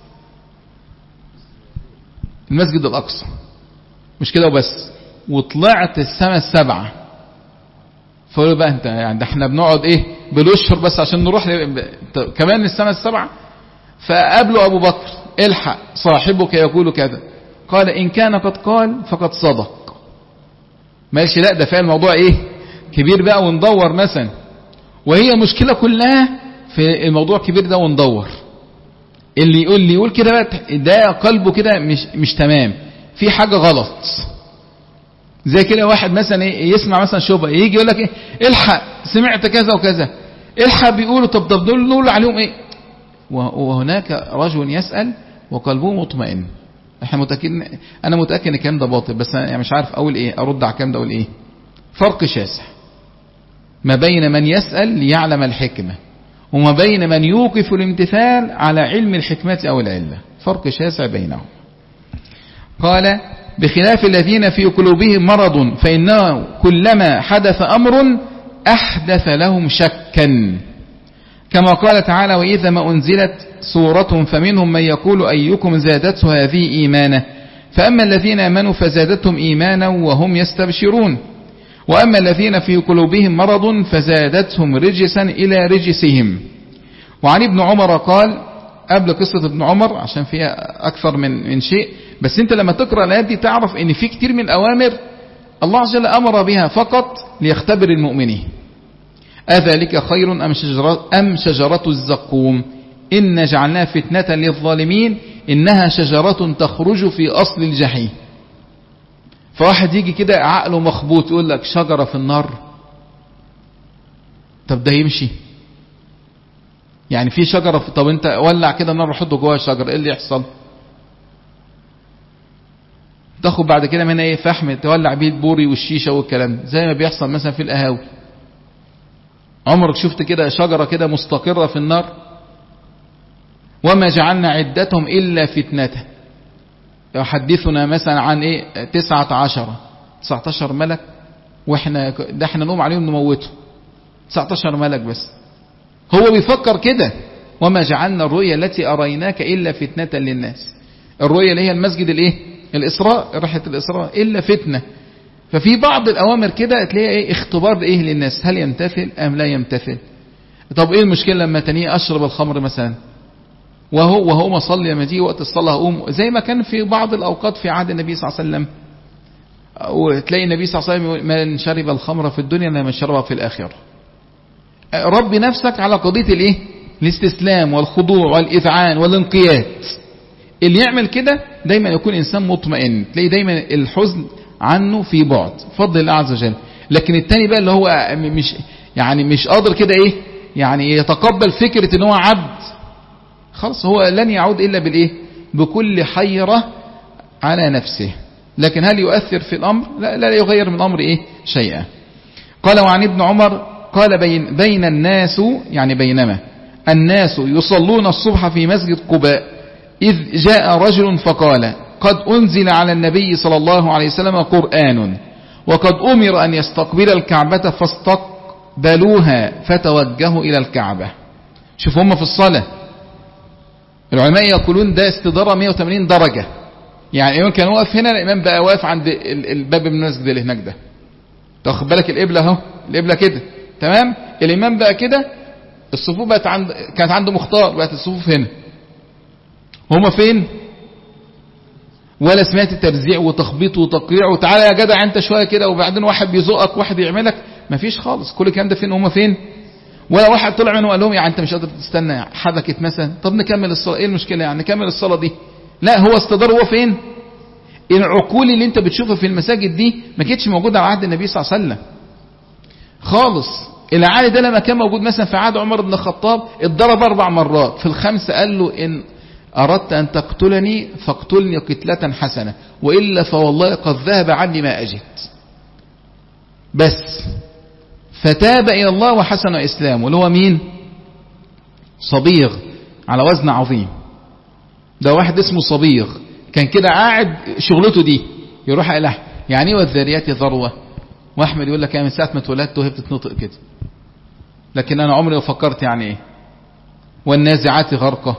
المسجد الأقصى، مش كده وبس، وطلعت السماء السبعة. فقالوا بقى: انت يعني ده احنا بنقعد ايه بالاشهر بس عشان نروح ل... كمان السماء السبعة. فقابلوا ابو بكر: الحق صاحبك يقول كذا. قال: ان كان قد قال فقد صدق. ماشي، لا ده فعلا الموضوع ايه كبير بقى وندور مثلا، وهي مشكلة كلها في الموضوع كبير ده وندور. اللي يقول اللي يقول كده بقى ده قلبه كده مش مش تمام، في حاجة غلط. زي كده واحد مثلا ايه يسمع مثلا شبهه، يجي يقول لك ايه: الحق سمعت كذا وكذا، الحق بيقولوا طب طب دول نقول عليهم ايه؟ وهناك رجل يسأل وقلبه مطمئن. احنا متأكدين، انا متأكد ان الكلام ده باطل، بس انا يعني مش عارف اقول ايه، ارد على الكلام ده اقول ايه. فرق شاسع ما بين من يسأل ليعلم الحكمة وما بين من يوقف الامتثال على علم الحكمة او العلة، فرق شاسع بينهم. قال: بخلاف الذين في قلوبهم مرض فإنه كلما حدث أمر أحدث لهم شكا، كما قال تعالى: وإذا ما أنزلت سورة فمنهم من يقول أيكم زادته هذه إيمانا، فأما الذين آمنوا فزادتهم إيمانا وهم يستبشرون، وأما الذين في قلوبهم مرض فزادتهم رجسا إلى رجسهم. وعن ابن عمر قال، قبل قصة ابن عمر عشان فيها أكثر من من شيء، بس أنت لما تقرأ الآيات دي تعرف أن في كتير من الأوامر الله عز وجل أمر بها فقط ليختبر المؤمنين. أذلك خير أم شجرة, أم شجرة الزقوم إن جعلناها فتنة للظالمين إنها شجرة تخرج في أصل الجحيم. فواحد يجي كده عقله مخبوط يقول لك شجرة في النار، طب ده يمشي؟ يعني في شجرة في... طب انت ولع كده نار وحطه جوه الشجرة، ايه اللي يحصل؟ تاخد بعد كده منها ايه؟ فحم تولع بيه البوري والشيشة والكلام، زي ما بيحصل مثلا في القهاوي. عمرك شفت كده شجرة كده مستقرة في النار؟ وما جعلنا عدتهم إلا فتنة. يحدثنا مثلا عن ايه؟ تسعة عشر تسعة عشر ملك، واحنا ده احنا نقوم عليهم نموته. تسعة عشر ملك بس. هو بيفكر كده: وما جعلنا الرؤيا التي أريناك إلا فتنة للناس. الرؤيا اللي هي المسجد الايه؟ الإسراء، رحلة الإسراء، إلا فتنة. ففي بعض الأوامر كده تلاقي ايه؟ اختبار ايه للناس، هل يمتثل أم لا يمتثل. طب ايه المشكلة لما تانية أشرب الخمر مثلا، وهو وهو مصلي، لما تيجي وقت الصلاة أقوم، زي ما كان في بعض الأوقات في عهد النبي صلى الله عليه وسلم، وتلاقي النبي صلى الله عليه وسلم: من شرب الخمر في الدنيا لما شربها في الآخرة. ربي نفسك على قضية الايه؟ الاستسلام والخضوع والإذعان والانقياد. اللي يعمل كده دايما يكون إنسان مطمئن، تلاقي دايما الحزن عنه في بعد فضل الله عز وجل. لكن التاني بقى اللي هو مش يعني مش قادر كده ايه يعني يتقبل فكرة ان هو عبد، خلاص هو لن يعود إلا بالإيه؟ بكل حيرة على نفسه. لكن هل يؤثر في الأمر؟ لا, لا يغير من الأمر إيه؟ شيئا. قال: وعن ابن عمر قال: بين, بين الناس، يعني بينما الناس يصلون الصبح في مسجد قباء إذ جاء رجل فقال: قد أنزل على النبي صلى الله عليه وسلم قرآن وقد أمر أن يستقبل الكعبة فاستقبلوها فتوجهوا إلى الكعبة. شوفوا هم في الصلاة العلماء يقولون ده استدارة مئة وثمانين درجة. يعني الإمام كان واقف هنا، الإمام بقى واقف عند الباب من المسجد اللي هناك ده، تاخد بالك القبلة اهو، القبلة كده تمام، الإمام بقى كده، الصفوف بقت عند كانت عنده مختار، بقت الصفوف هنا، هما فين؟ ولا سمعت ترزيع وتخبيط وتقريع وتعالى يا جدع انت شويه كده وبعدين واحد بيزقك واحد يعملك، مفيش خالص. كل الكلام ده فين؟ هما فين؟ ولا واحد طلع منهم وقال لهم يعني انت مش قادر تستنى حبكت مثلا، طب نكمل الصلاه، ايه المشكله يعني نكمل الصلاه دي؟ لا، هو استدار. هو فين؟ العقول اللي انت بتشوفها في المساجد دي ما كانتش موجوده على عهد النبي صلى الله عليه وسلم خالص. العالي ده لما كان موجود مثلا في عهد عمر بن الخطاب اتضرب اربع مرات، في الخمسه قال له ان أردت أن تقتلني فاقتلني قتلة حسنة وإلا فوالله قد ذهب عني ما أجدت. بس فتاب إلى الله وحسن إسلامه، اللي هو مين؟ صبيغ، على وزن عظيم. ده واحد اسمه صبيغ كان كده قاعد شغلته دي يروح إله يعني ايه والذاريات ذروة، وأحمد يقول لك يعني من ساعة ما اتولدت وهي بتتنطق كده، لكن أنا عمري ما فكرت يعني ايه والنازعات غرقة.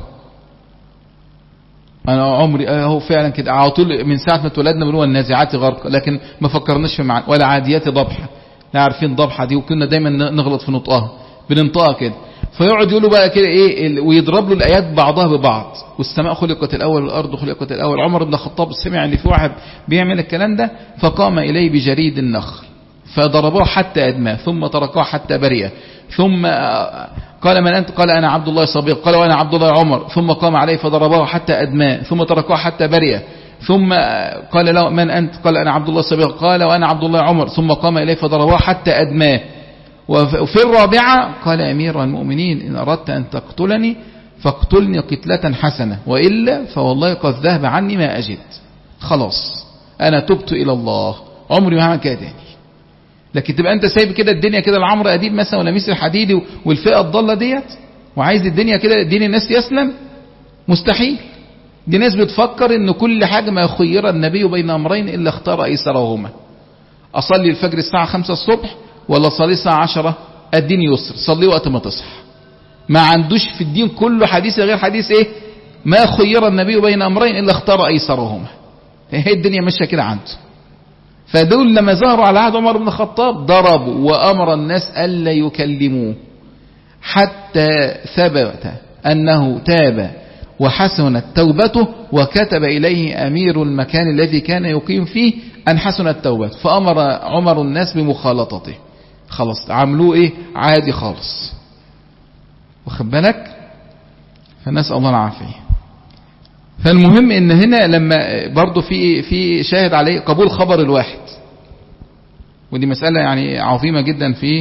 انا عمري اهو فعلا كده على طول من ساعه ما اتولدنا بنقول النازعات غرق، لكن ما فكرناش في معنى. ولا عاديات ضبحه، لا عارفين ضبحه دي، وكنا دايما نغلط في نطقها بننطقها كده. فيقعد يقولوا بقى كده ايه ويضرب له الايات بعضها ببعض، والسماء خلقت الاول والارض خلقت الاول. عمر بن الخطاب سمع ان في واحد بيعمل الكلام ده فقام اليه بجريد النخل فضربوه حتى ادماه ثم تركوه حتى برئ، ثم قال من أنت؟ قال أنا عبد الله صبيغ. قال وأنا عبد الله عمر. ثم قام عليه فضربه حتى أدماه ثم تركوه حتى برئ، ثم قال له من أنت؟ قال أنا عبد الله صبيغ. قال وأنا عبد الله عمر. ثم قام إليه فضربه حتى أدماه. وفي الرابعة قال أمير المؤمنين إن أردت أن تقتلني فاقتلني قتلة حسنة وإلا فوالله قد ذهب عني ما أجد. خلاص أنا تبت إلى الله، عمري ما هعمل كده تاني. لكن تبقى انت سايب كده الدنيا كده العمرو اديب مثلا ولا ميسر الحديدي والفئه الضاله ديت وعايز الدنيا كده دين الناس يسلم، مستحيل. دي ناس بتفكر ان كل حاجه ما يخير النبي بين امرين الا اختار ايسرهما. اصلي الفجر الساعه خمسة الصبح ولا اصلي الساعه عشرة؟ الدين يسر، صلي وقت ما تصحى. ما عندوش في الدين كله حديث غير حديث ايه؟ ما خير النبي بين امرين الا اختار ايسرهما. هي الدنيا ماشيه كده عنده. فدول لما ظهروا على عهد عمر بن الخطاب ضربوا وأمر الناس ألا يكلموه حتى ثبت أنه تاب وحسنت توبته، وكتب إليه أمير المكان الذي كان يقيم فيه أن حسنت توبته، فأمر عمر الناس بمخالطته. خلاص عملوه إيه؟ عادي خالص. واخد بالك؟ فنسأل الله العافية. فالمهم ان هنا لما برضو في في شاهد عليه قبول خبر الواحد، ودي مسألة يعني عظيمة جدا في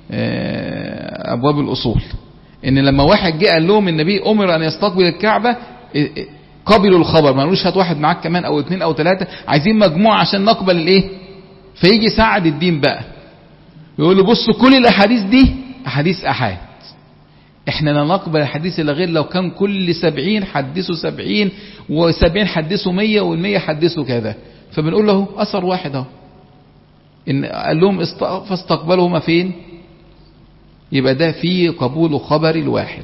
ابواب الاصول، ان لما واحد جه قال لهم النبي امر ان يستقبل الكعبة قبلوا الخبر، ما قالوش هات واحد معاك كمان او اثنين او ثلاثة، عايزين مجموعة عشان نقبل الايه. فيجي سعد الدين بقى يقول له بصوا كل الاحاديث دي احاديث احاد، احنا لا نقبل الحديث الا غير لو كان كل سبعين حدثوا سبعين وسبعين حدثوا مية والمية حدثوا كذا. فبنقول له اثر واحد اهو ان قال لهم فاستقبلهما فين، يبقى ده فيه قبول خبر الواحد.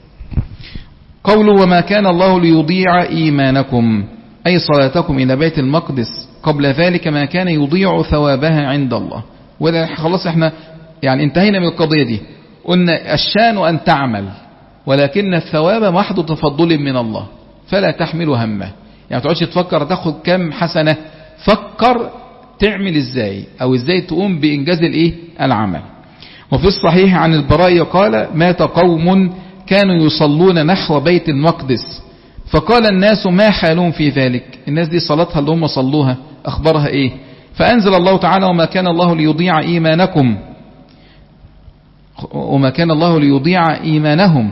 قوله وما كان الله ليضيع ايمانكم اي صلاتكم الى بيت المقدس قبل ذلك ما كان يضيع ثوابها عند الله. وده خلاص احنا يعني انتهينا من القضية دي. قلنا الشان أن تعمل ولكن الثواب محض تفضل من الله فلا تحمل همه. يعني ما تقعدش تفكر تاخد كم حسنة، فكر تعمل ازاي او ازاي تقوم بإنجاز الايه العمل. وفي الصحيح عن البراء قال مات قوم كانوا يصلون نحو بيت المقدس فقال الناس ما حالهم في ذلك، الناس دي صلاتها اللي هم صلوها أخبرها ايه؟ فأنزل الله تعالى وما كان الله ليضيع إيمانكم وما كان الله ليضيع إيمانهم.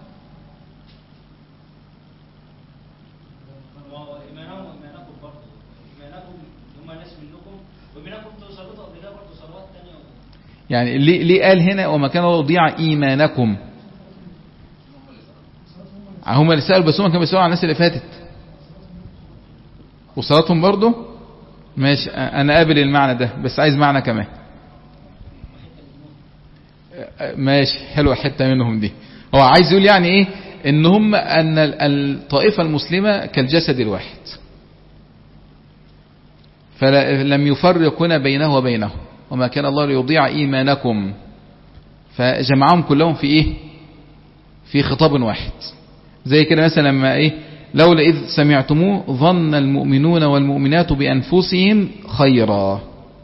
يعني ليه, ليه قال هنا وما كان الله ليضيع إيمانكم؟ هم اللي سألوا، بس هم كانوا بيسألوا عن الناس اللي فاتت وصلاتهم برضو. ماشي، انا قابل المعنى ده بس عايز معنى كمان. ماشي حلوة حتة منهم دي. هو عايز يقول يعني ايه؟ ان هم ان الطائفة المسلمة كالجسد الواحد، فلم يفرقون بينه وبينه، وما كان الله ليضيع ايمانكم، فجمعهم كلهم في ايه؟ في خطاب واحد. زي كده مثلا لما ايه؟ لولا اذ سمعتموه ظن المؤمنون والمؤمنات بانفسهم خيرا.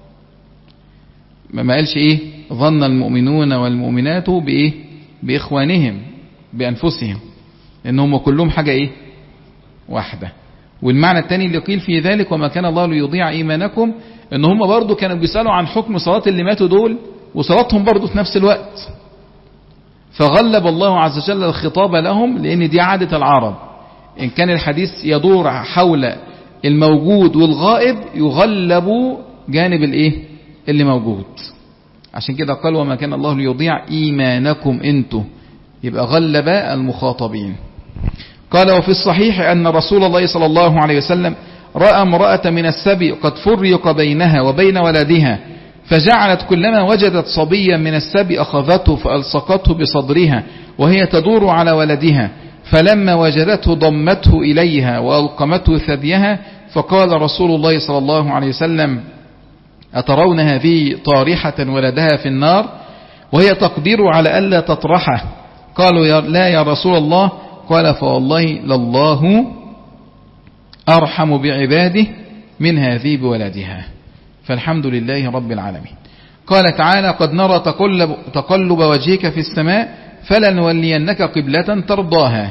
ما قالش ايه؟ ظن المؤمنون والمؤمنات بايه؟ باخوانهم بانفسهم، لانهم كلهم حاجة ايه؟ واحدة. والمعنى الثاني اللي قيل في ذلك وما كان الله ليضيع ايمانكم، ان هم برضو كانوا بيسألوا عن حكم صلاة اللي ماتوا دول وصلاتهم برضو في نفس الوقت، فغلب الله عز وجل الخطاب لهم، لان دي عادة العرب، ان كان الحديث يدور حول الموجود والغائب يغلب جانب الايه؟ اللي موجود. عشان كده قال وما كان الله ليضيع ايمانكم انتم، يبقى غلب المخاطبين. قال وفي الصحيح أن رسول الله صلى الله عليه وسلم رأى امرأة من السبي قد فرق بينها وبين ولدها، فجعلت كلما وجدت صبيا من السبي أخذته فألصقته بصدرها وهي تدور على ولدها، فلما وجدته ضمته إليها وألقمته ثديها، فقال رسول الله صلى الله عليه وسلم أترون هذه طارحة ولدها في النار وهي تقدر على ألا تطرحه؟ قالوا يا لا يا رسول الله. قال فوالله لله أرحم بعباده من هذه بولدها، فالحمد لله رب العالمين. قال تعالى قد نرى تقلب, تقلب وجهك في السماء فلنولينك قبلة ترضاها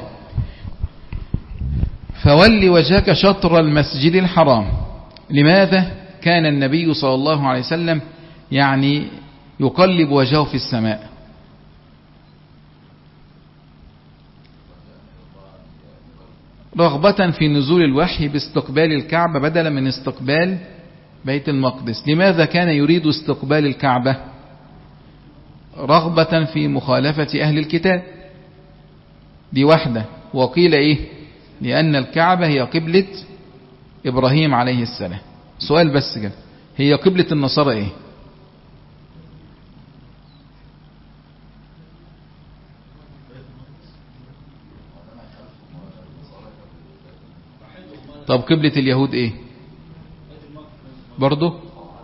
فول وجهك شطر المسجد الحرام. لماذا كان النبي صلى الله عليه وسلم يعني يقلب وجهه في السماء؟ رغبة في نزول الوحي باستقبال الكعبة بدلا من استقبال بيت المقدس. لماذا كان يريد استقبال الكعبة؟ رغبة في مخالفة أهل الكتاب، دي واحدة. وقيل إيه؟ لأن الكعبة هي قبلة إبراهيم عليه السلام. سؤال بس كده، هي قبلة النصارى إيه؟ طب قبلة اليهود ايه برضو؟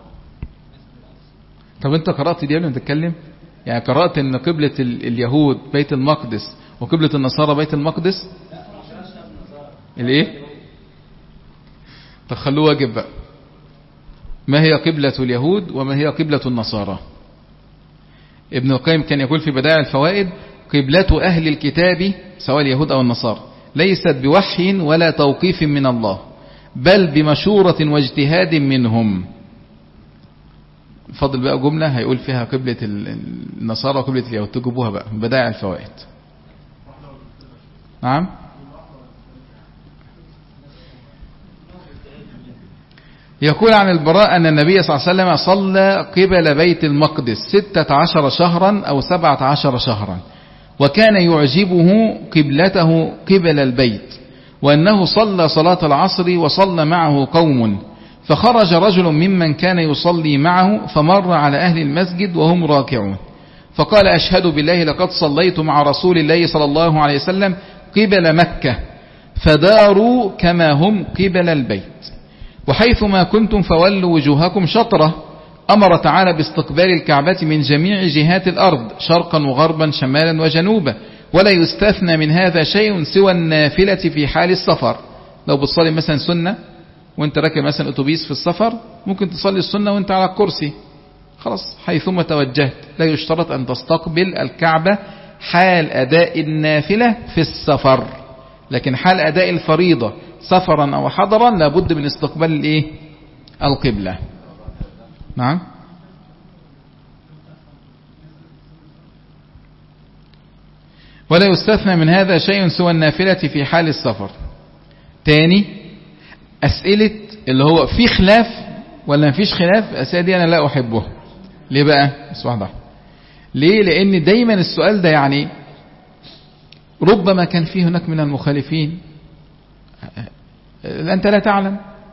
طب انت قرأت دي ولا بتتكلم؟ يعني قرأت ان قبلة اليهود بيت المقدس وقبلة النصارى بيت المقدس الايه؟ تخلوه واجب بقى. ما هي قبلة اليهود وما هي قبلة النصارى؟ ابن القيم كان يقول في بدائع الفوائد قبلة اهل الكتاب سواء اليهود او النصارى ليست بوحي ولا توقيف من الله بل بمشورة واجتهاد منهم. فضل بقى جملة هيقول فيها قبلة النصارى وقبلة اليهود، تجيبوها بقى من بدائع الفوائد. نعم. يقول عن البراء أن النبي صلى الله عليه وسلم صلى قبل بيت المقدس ستة عشر شهرا أو سبعة عشر شهرا، وكان يعجبه قبلته قبل البيت، وأنه صلى صلاة العصر وصلى معه قوم، فخرج رجل ممن كان يصلي معه فمر على أهل المسجد وهم راكعون، فقال أشهد بالله لقد صليت مع رسول الله صلى الله عليه وسلم قبل مكة، فداروا كما هم قبل البيت، وحيثما كنتم فولوا وجوهكم شطرة. أمر تعالى باستقبال الكعبة من جميع جهات الأرض شرقا وغربا شمالا وجنوبا، ولا يستثنى من هذا شيء سوى النافلة في حال السفر. لو بتصلي مثلا سنة وانت راكب مثلا أتوبيس في السفر، ممكن تصلي السنة وانت على الكرسي، خلاص حيثما توجهت. لا يشترط أن تستقبل الكعبة حال أداء النافلة في السفر، لكن حال أداء الفريضة سفرا أو حضرا لابد من استقبال الايه؟ القبلة. نعم. ولا يستثنى من هذا شيء سوى النافلة في حال السفر. تاني أسئلة اللي هو في خلاف ولا ما فيش خلاف، الأسئلة دي أنا لا أحبه. ليه بقى؟ بس واحدة. ليه؟ لأن دايما السؤال ده يعني ربما كان فيه هناك من المخالفين أنت لا تعلم،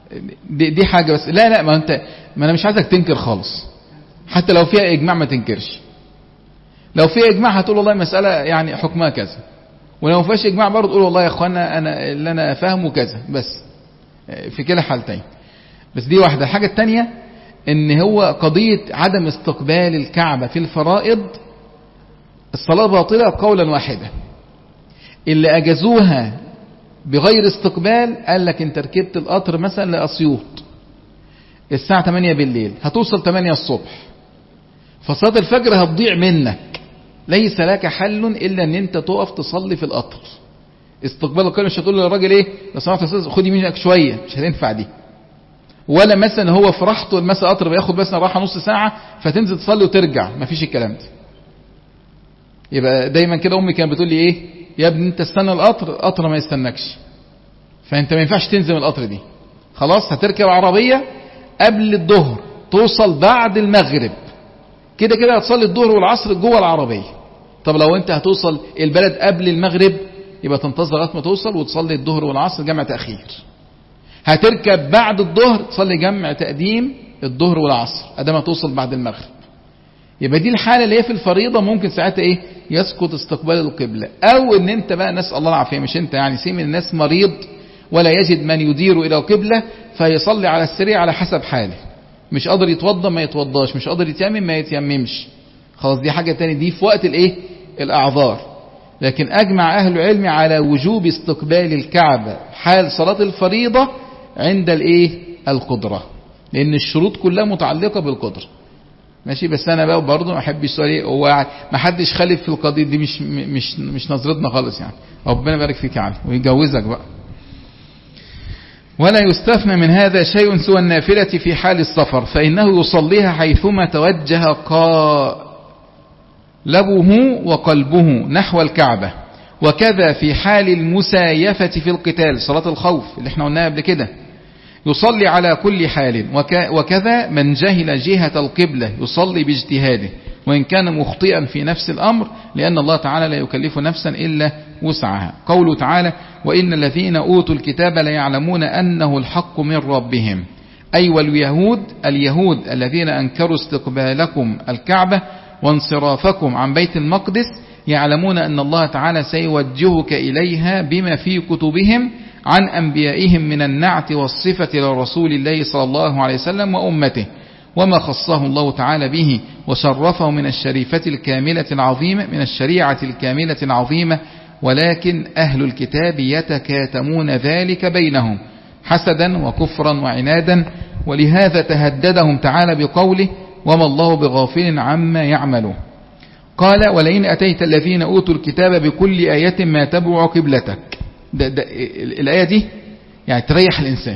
دي, دي حاجة بس. لا لا ما انت ما انا مش عايزك تنكر خالص، حتى لو فيها اجماع ما تنكرش. لو فيها اجماع هتقول والله مسألة يعني حكمها كذا، ولو ما فيهاش اجماع برضه تقول والله يا اخوانا انا اللي انا فاهمه كذا، بس في كلا حالتين. بس دي واحدة. الحاجة التانية ان هو قضية عدم استقبال الكعبة في الفرائض الصلاة باطلة قولا واحدا. اللي اجازوها بغير استقبال قال لك انت ركبت القطر مثلا لأسيوط الساعة تمانية بالليل، هتوصل تمانية الصبح، فصلاة الفجر هتضيع منك، ليس لك حل الا ان انت تقف تصلي في القطر. استقبال القبلة مش هتقول للراجل ايه لو سمحت يا استاذ خدي منك شوية، مش هتنفع دي. ولا مثلا هو في راحته مثلا قطر بياخد بس راحة نص ساعة فتنزل تصلي وترجع، مفيش الكلام ده. يبقى دايما كده امي كانت بتقول لي ايه يا ابني انت استنى القطر، القطر ما يستنكش، فانت ما ينفعش تنزل من القطر دي. خلاص هتركب عربية قبل الظهر توصل بعد المغرب، كده كده هتصلي الظهر والعصر جوه العربية. طب لو انت هتوصل البلد قبل المغرب يبقى تنتظر لغايه ما توصل وتصلي الظهر والعصر جمع تأخير. هتركب بعد الظهر تصلي جمع تقديم الظهر والعصر ادام هتوصل بعد المغرب. يبقى دي الحالة اللي هي في الفريضة ممكن ساعتها ايه يسقط استقبال القبلة. او ان انت بقى نسأل الله العافية مش انت يعني سي من الناس مريض ولا يجد من يدير الى القبلة فيصلي على السريع على حسب حاله، مش قادر يتوضى ما يتوضاش، مش قادر يتيمم ما يتيممش، خلاص دي حاجة تاني، دي في وقت الايه الاعذار. لكن اجمع اهل العلم على وجوب استقبال الكعبة حال صلاة الفريضة عند الايه القدرة، لان الشروط كلها متعلقة بالقدرة. ماشي. بس انا بقى برضه ما احبش سؤالي هو ما حدش خالف في القضيه دي، مش مش مش نظرتنا خالص يعني. ربنا يبارك فيك يا علي ويجوزك بقى. ولا يستثنى من هذا شيء سوى النافلة في حال السفر، فإنه يصليها حيثما توجه قالبه وقلبه نحو الكعبة. وكذا في حال المسايفة في القتال صلاة الخوف اللي احنا قلناها قبل كده، يصلي على كل حال. وكذا من جهل جهة القبلة يصلي باجتهاده وإن كان مخطئا في نفس الأمر، لأن الله تعالى لا يكلف نفسا إلا وسعها. قوله تعالى وإن الذين أوتوا الكتاب ليعلمون أنه الحق من ربهم، أي واليهود اليهود الذين أنكروا استقبالكم الكعبة وانصرافكم عن بيت المقدس يعلمون أن الله تعالى سيوجهك إليها بما في كتبهم عن أنبيائهم من النعت والصفة لرسول الله صلى الله عليه وسلم وأمته، وما خصه الله تعالى به وشرفه من الشريفة الكاملة العظيمة من الشريعة الكاملة العظيمة. ولكن أهل الكتاب يتكاتمون ذلك بينهم حسدا وكفرا وعنادا، ولهذا تهددهم تعالى بقوله وما الله بغافل عما يعملون. قال ولئن أتيت الذين أوتوا الكتاب بكل آية ما تبعوا قبلتك. ده ده الآية دي يعني تريح الإنسان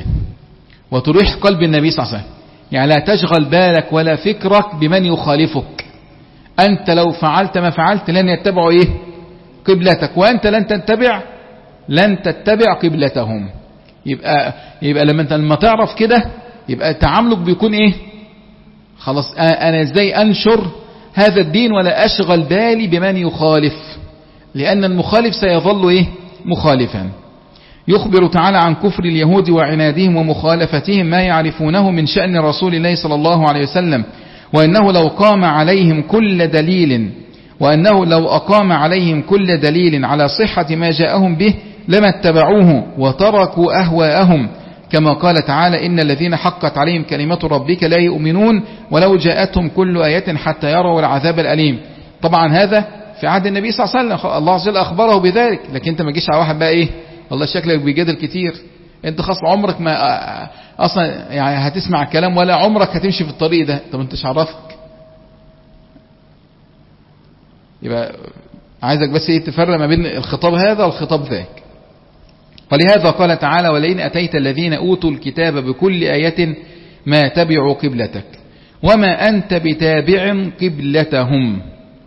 وتريح قلب النبي صلى الله عليه وسلم، يعني لا تشغل بالك ولا فكرك بمن يخالفك. أنت لو فعلت ما فعلت لن يتبعوا إيه قبلتك، وأنت لن تتبع لن تتبع قبلتهم. يبقى يبقى لما انت لما تعرف كده يبقى تعاملك بيكون إيه خلاص أنا إزاي أنشر هذا الدين ولا أشغل بالي بمن يخالف، لأن المخالف سيظل إيه مخالفا. يخبر تعالى عن كفر اليهود وعنادهم ومخالفتهم ما يعرفونه من شأن رسول الله صلى الله عليه وسلم، وأنه لو قام عليهم كل دليل وأنه لو أقام عليهم كل دليل على صحة ما جاءهم به لما اتبعوه وتركوا أهواءهم، كما قال تعالى إن الذين حقت عليهم كلمة ربك لا يؤمنون ولو جاءتهم كل آية حتى يروا العذاب الأليم. طبعا هذا في عهد النبي صلى الله عليه وسلم، الله عز وجل أخبره بذلك. لكن انت ما تجيش على واحد بقى ايه والله شكلك بيجادل كتير، انت خاص عمرك ما اصلا يعني هتسمع الكلام ولا عمرك هتمشي في الطريق ده، طب انت عرفك. يبقى عايزك بس ايه تفرق ما بين الخطاب هذا والخطاب ذاك. ولهذا قال تعالى ولئن أتيت الذين أوتوا الكتاب بكل آية ما تبعوا قبلتك وما أنت بتابع قبلتهم.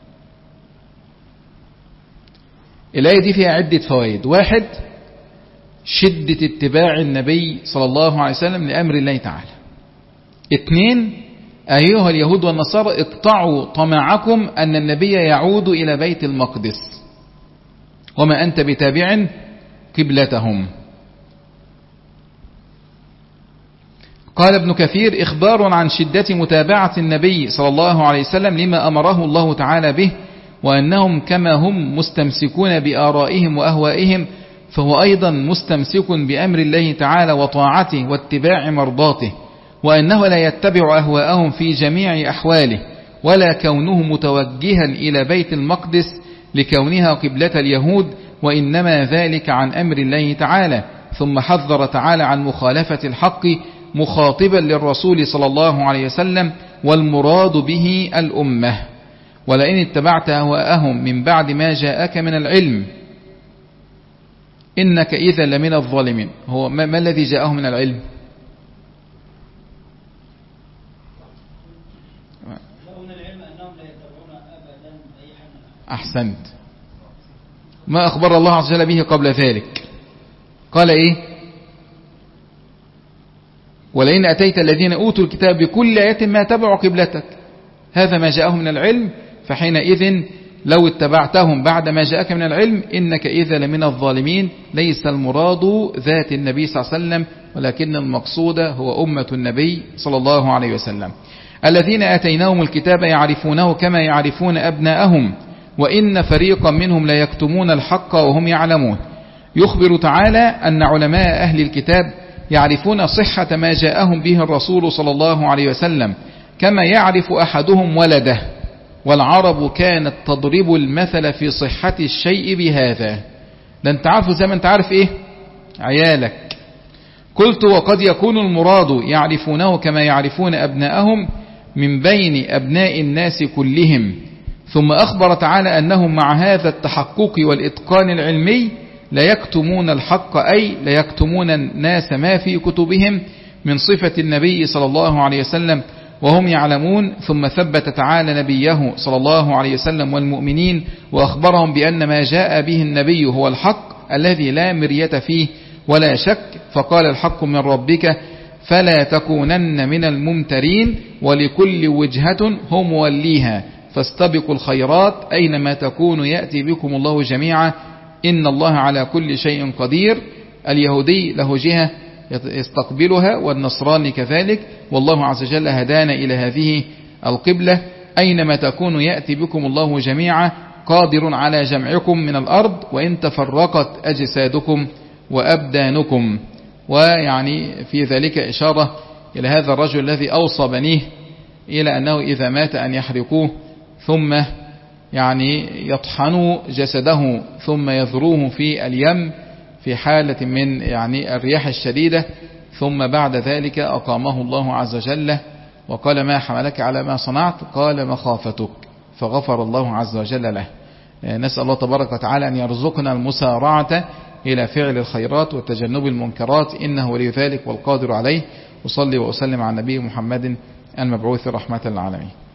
الآية دي فيها عدة فوائد. واحد شدة اتباع النبي صلى الله عليه وسلم لأمر الله تعالى. اثنين أيها اليهود والنصارى اقطعوا طمعكم أن النبي يعود إلى بيت المقدس وما أنت بتابع قبلتهم. قال ابن كثير: إخبار عن شدة متابعة النبي صلى الله عليه وسلم لما أمره الله تعالى به، وأنهم كما هم مستمسكون بآرائهم وأهوائهم فهو أيضا مستمسك بأمر الله تعالى وطاعته واتباع مرضاته، وأنه لا يتبع أهواءهم في جميع أحواله، ولا كونه متوجها إلى بيت المقدس لكونها قبلة اليهود، وإنما ذلك عن أمر الله تعالى. ثم حذر تعالى عن مخالفة الحق مخاطبا للرسول صلى الله عليه وسلم، والمراد به الأمة: ولئن اتبعت أهواءهم من بعد ما جاءك من العلم إنك إذا لمن الظالمين. هو ما, ما الذي جاءهم من العلم؟ أحسنت. ما أخبر الله عز وجل به قبل ذلك؟ قال إيه؟ ولئن أتيت الذين أوتوا الكتاب بكل آية ما تبعوا قبلتك. هذا ما جاءهم من العلم، فحينئذ لو اتبعتهم بعد ما جاءك من العلم إنك إذا لمن الظالمين. ليس المراد ذات النبي صلى الله عليه وسلم، ولكن المقصود هو أمة النبي صلى الله عليه وسلم. الذين آتيناهم الكتاب يعرفونه كما يعرفون أبناءهم، وإن فريقا منهم لا يكتمون الحق وهم يعلمون. يخبر تعالى أن علماء أهل الكتاب يعرفون صحة ما جاءهم به الرسول صلى الله عليه وسلم كما يعرف أحدهم ولده، والعرب كانت تضرب المثل في صحة الشيء بهذا. ده انت عارفه زي ما انت عارف ايه عيالك. قلت: وقد يكون المراد يعرفونه كما يعرفون أبناءهم من بين أبناء الناس كلهم. ثم أخبر تعالى أنهم مع هذا التحقق والإتقان العلمي لا يكتمون الحق، أي لا يكتمون الناس ما في كتبهم من صفة النبي صلى الله عليه وسلم وهم يعلمون. ثم ثبت تعالى نبيه صلى الله عليه وسلم والمؤمنين وأخبرهم بأن ما جاء به النبي هو الحق الذي لا مرية فيه ولا شك. فقال: الحق من ربك فلا تكونن من الممترين، ولكل وجهة هم وليها، فاستبقوا الخيرات أينما تكونوا يأتي بكم الله جميعا، إن الله على كل شيء قدير. اليهودي له جهة يستقبلها، والنصراني كذلك، والله عز وجل هدانا إلى هذه القبلة. أينما تكونوا يأتي بكم الله جميعا، قادر على جمعكم من الأرض وإن تفرقت أجسادكم وأبدانكم. ويعني في ذلك إشارة إلى هذا الرجل الذي أوصى بنيه إلى أنه إذا مات أن يحرقوه، ثم يعني يطحنوا جسده ثم يذروه في اليم في حالة من يعني الرياح الشديدة، ثم بعد ذلك أقامه الله عز وجل وقال: ما حملك على ما صنعت؟ قال: مخافتك، فغفر الله عز وجل له. نسأل الله تبارك وتعالى أن يرزقنا المسارعة إلى فعل الخيرات وتجنب المنكرات، إنه ولي ذلك والقادر عليه. وصلي وأسلم على نبي محمد المبعوث رحمة للعالمين.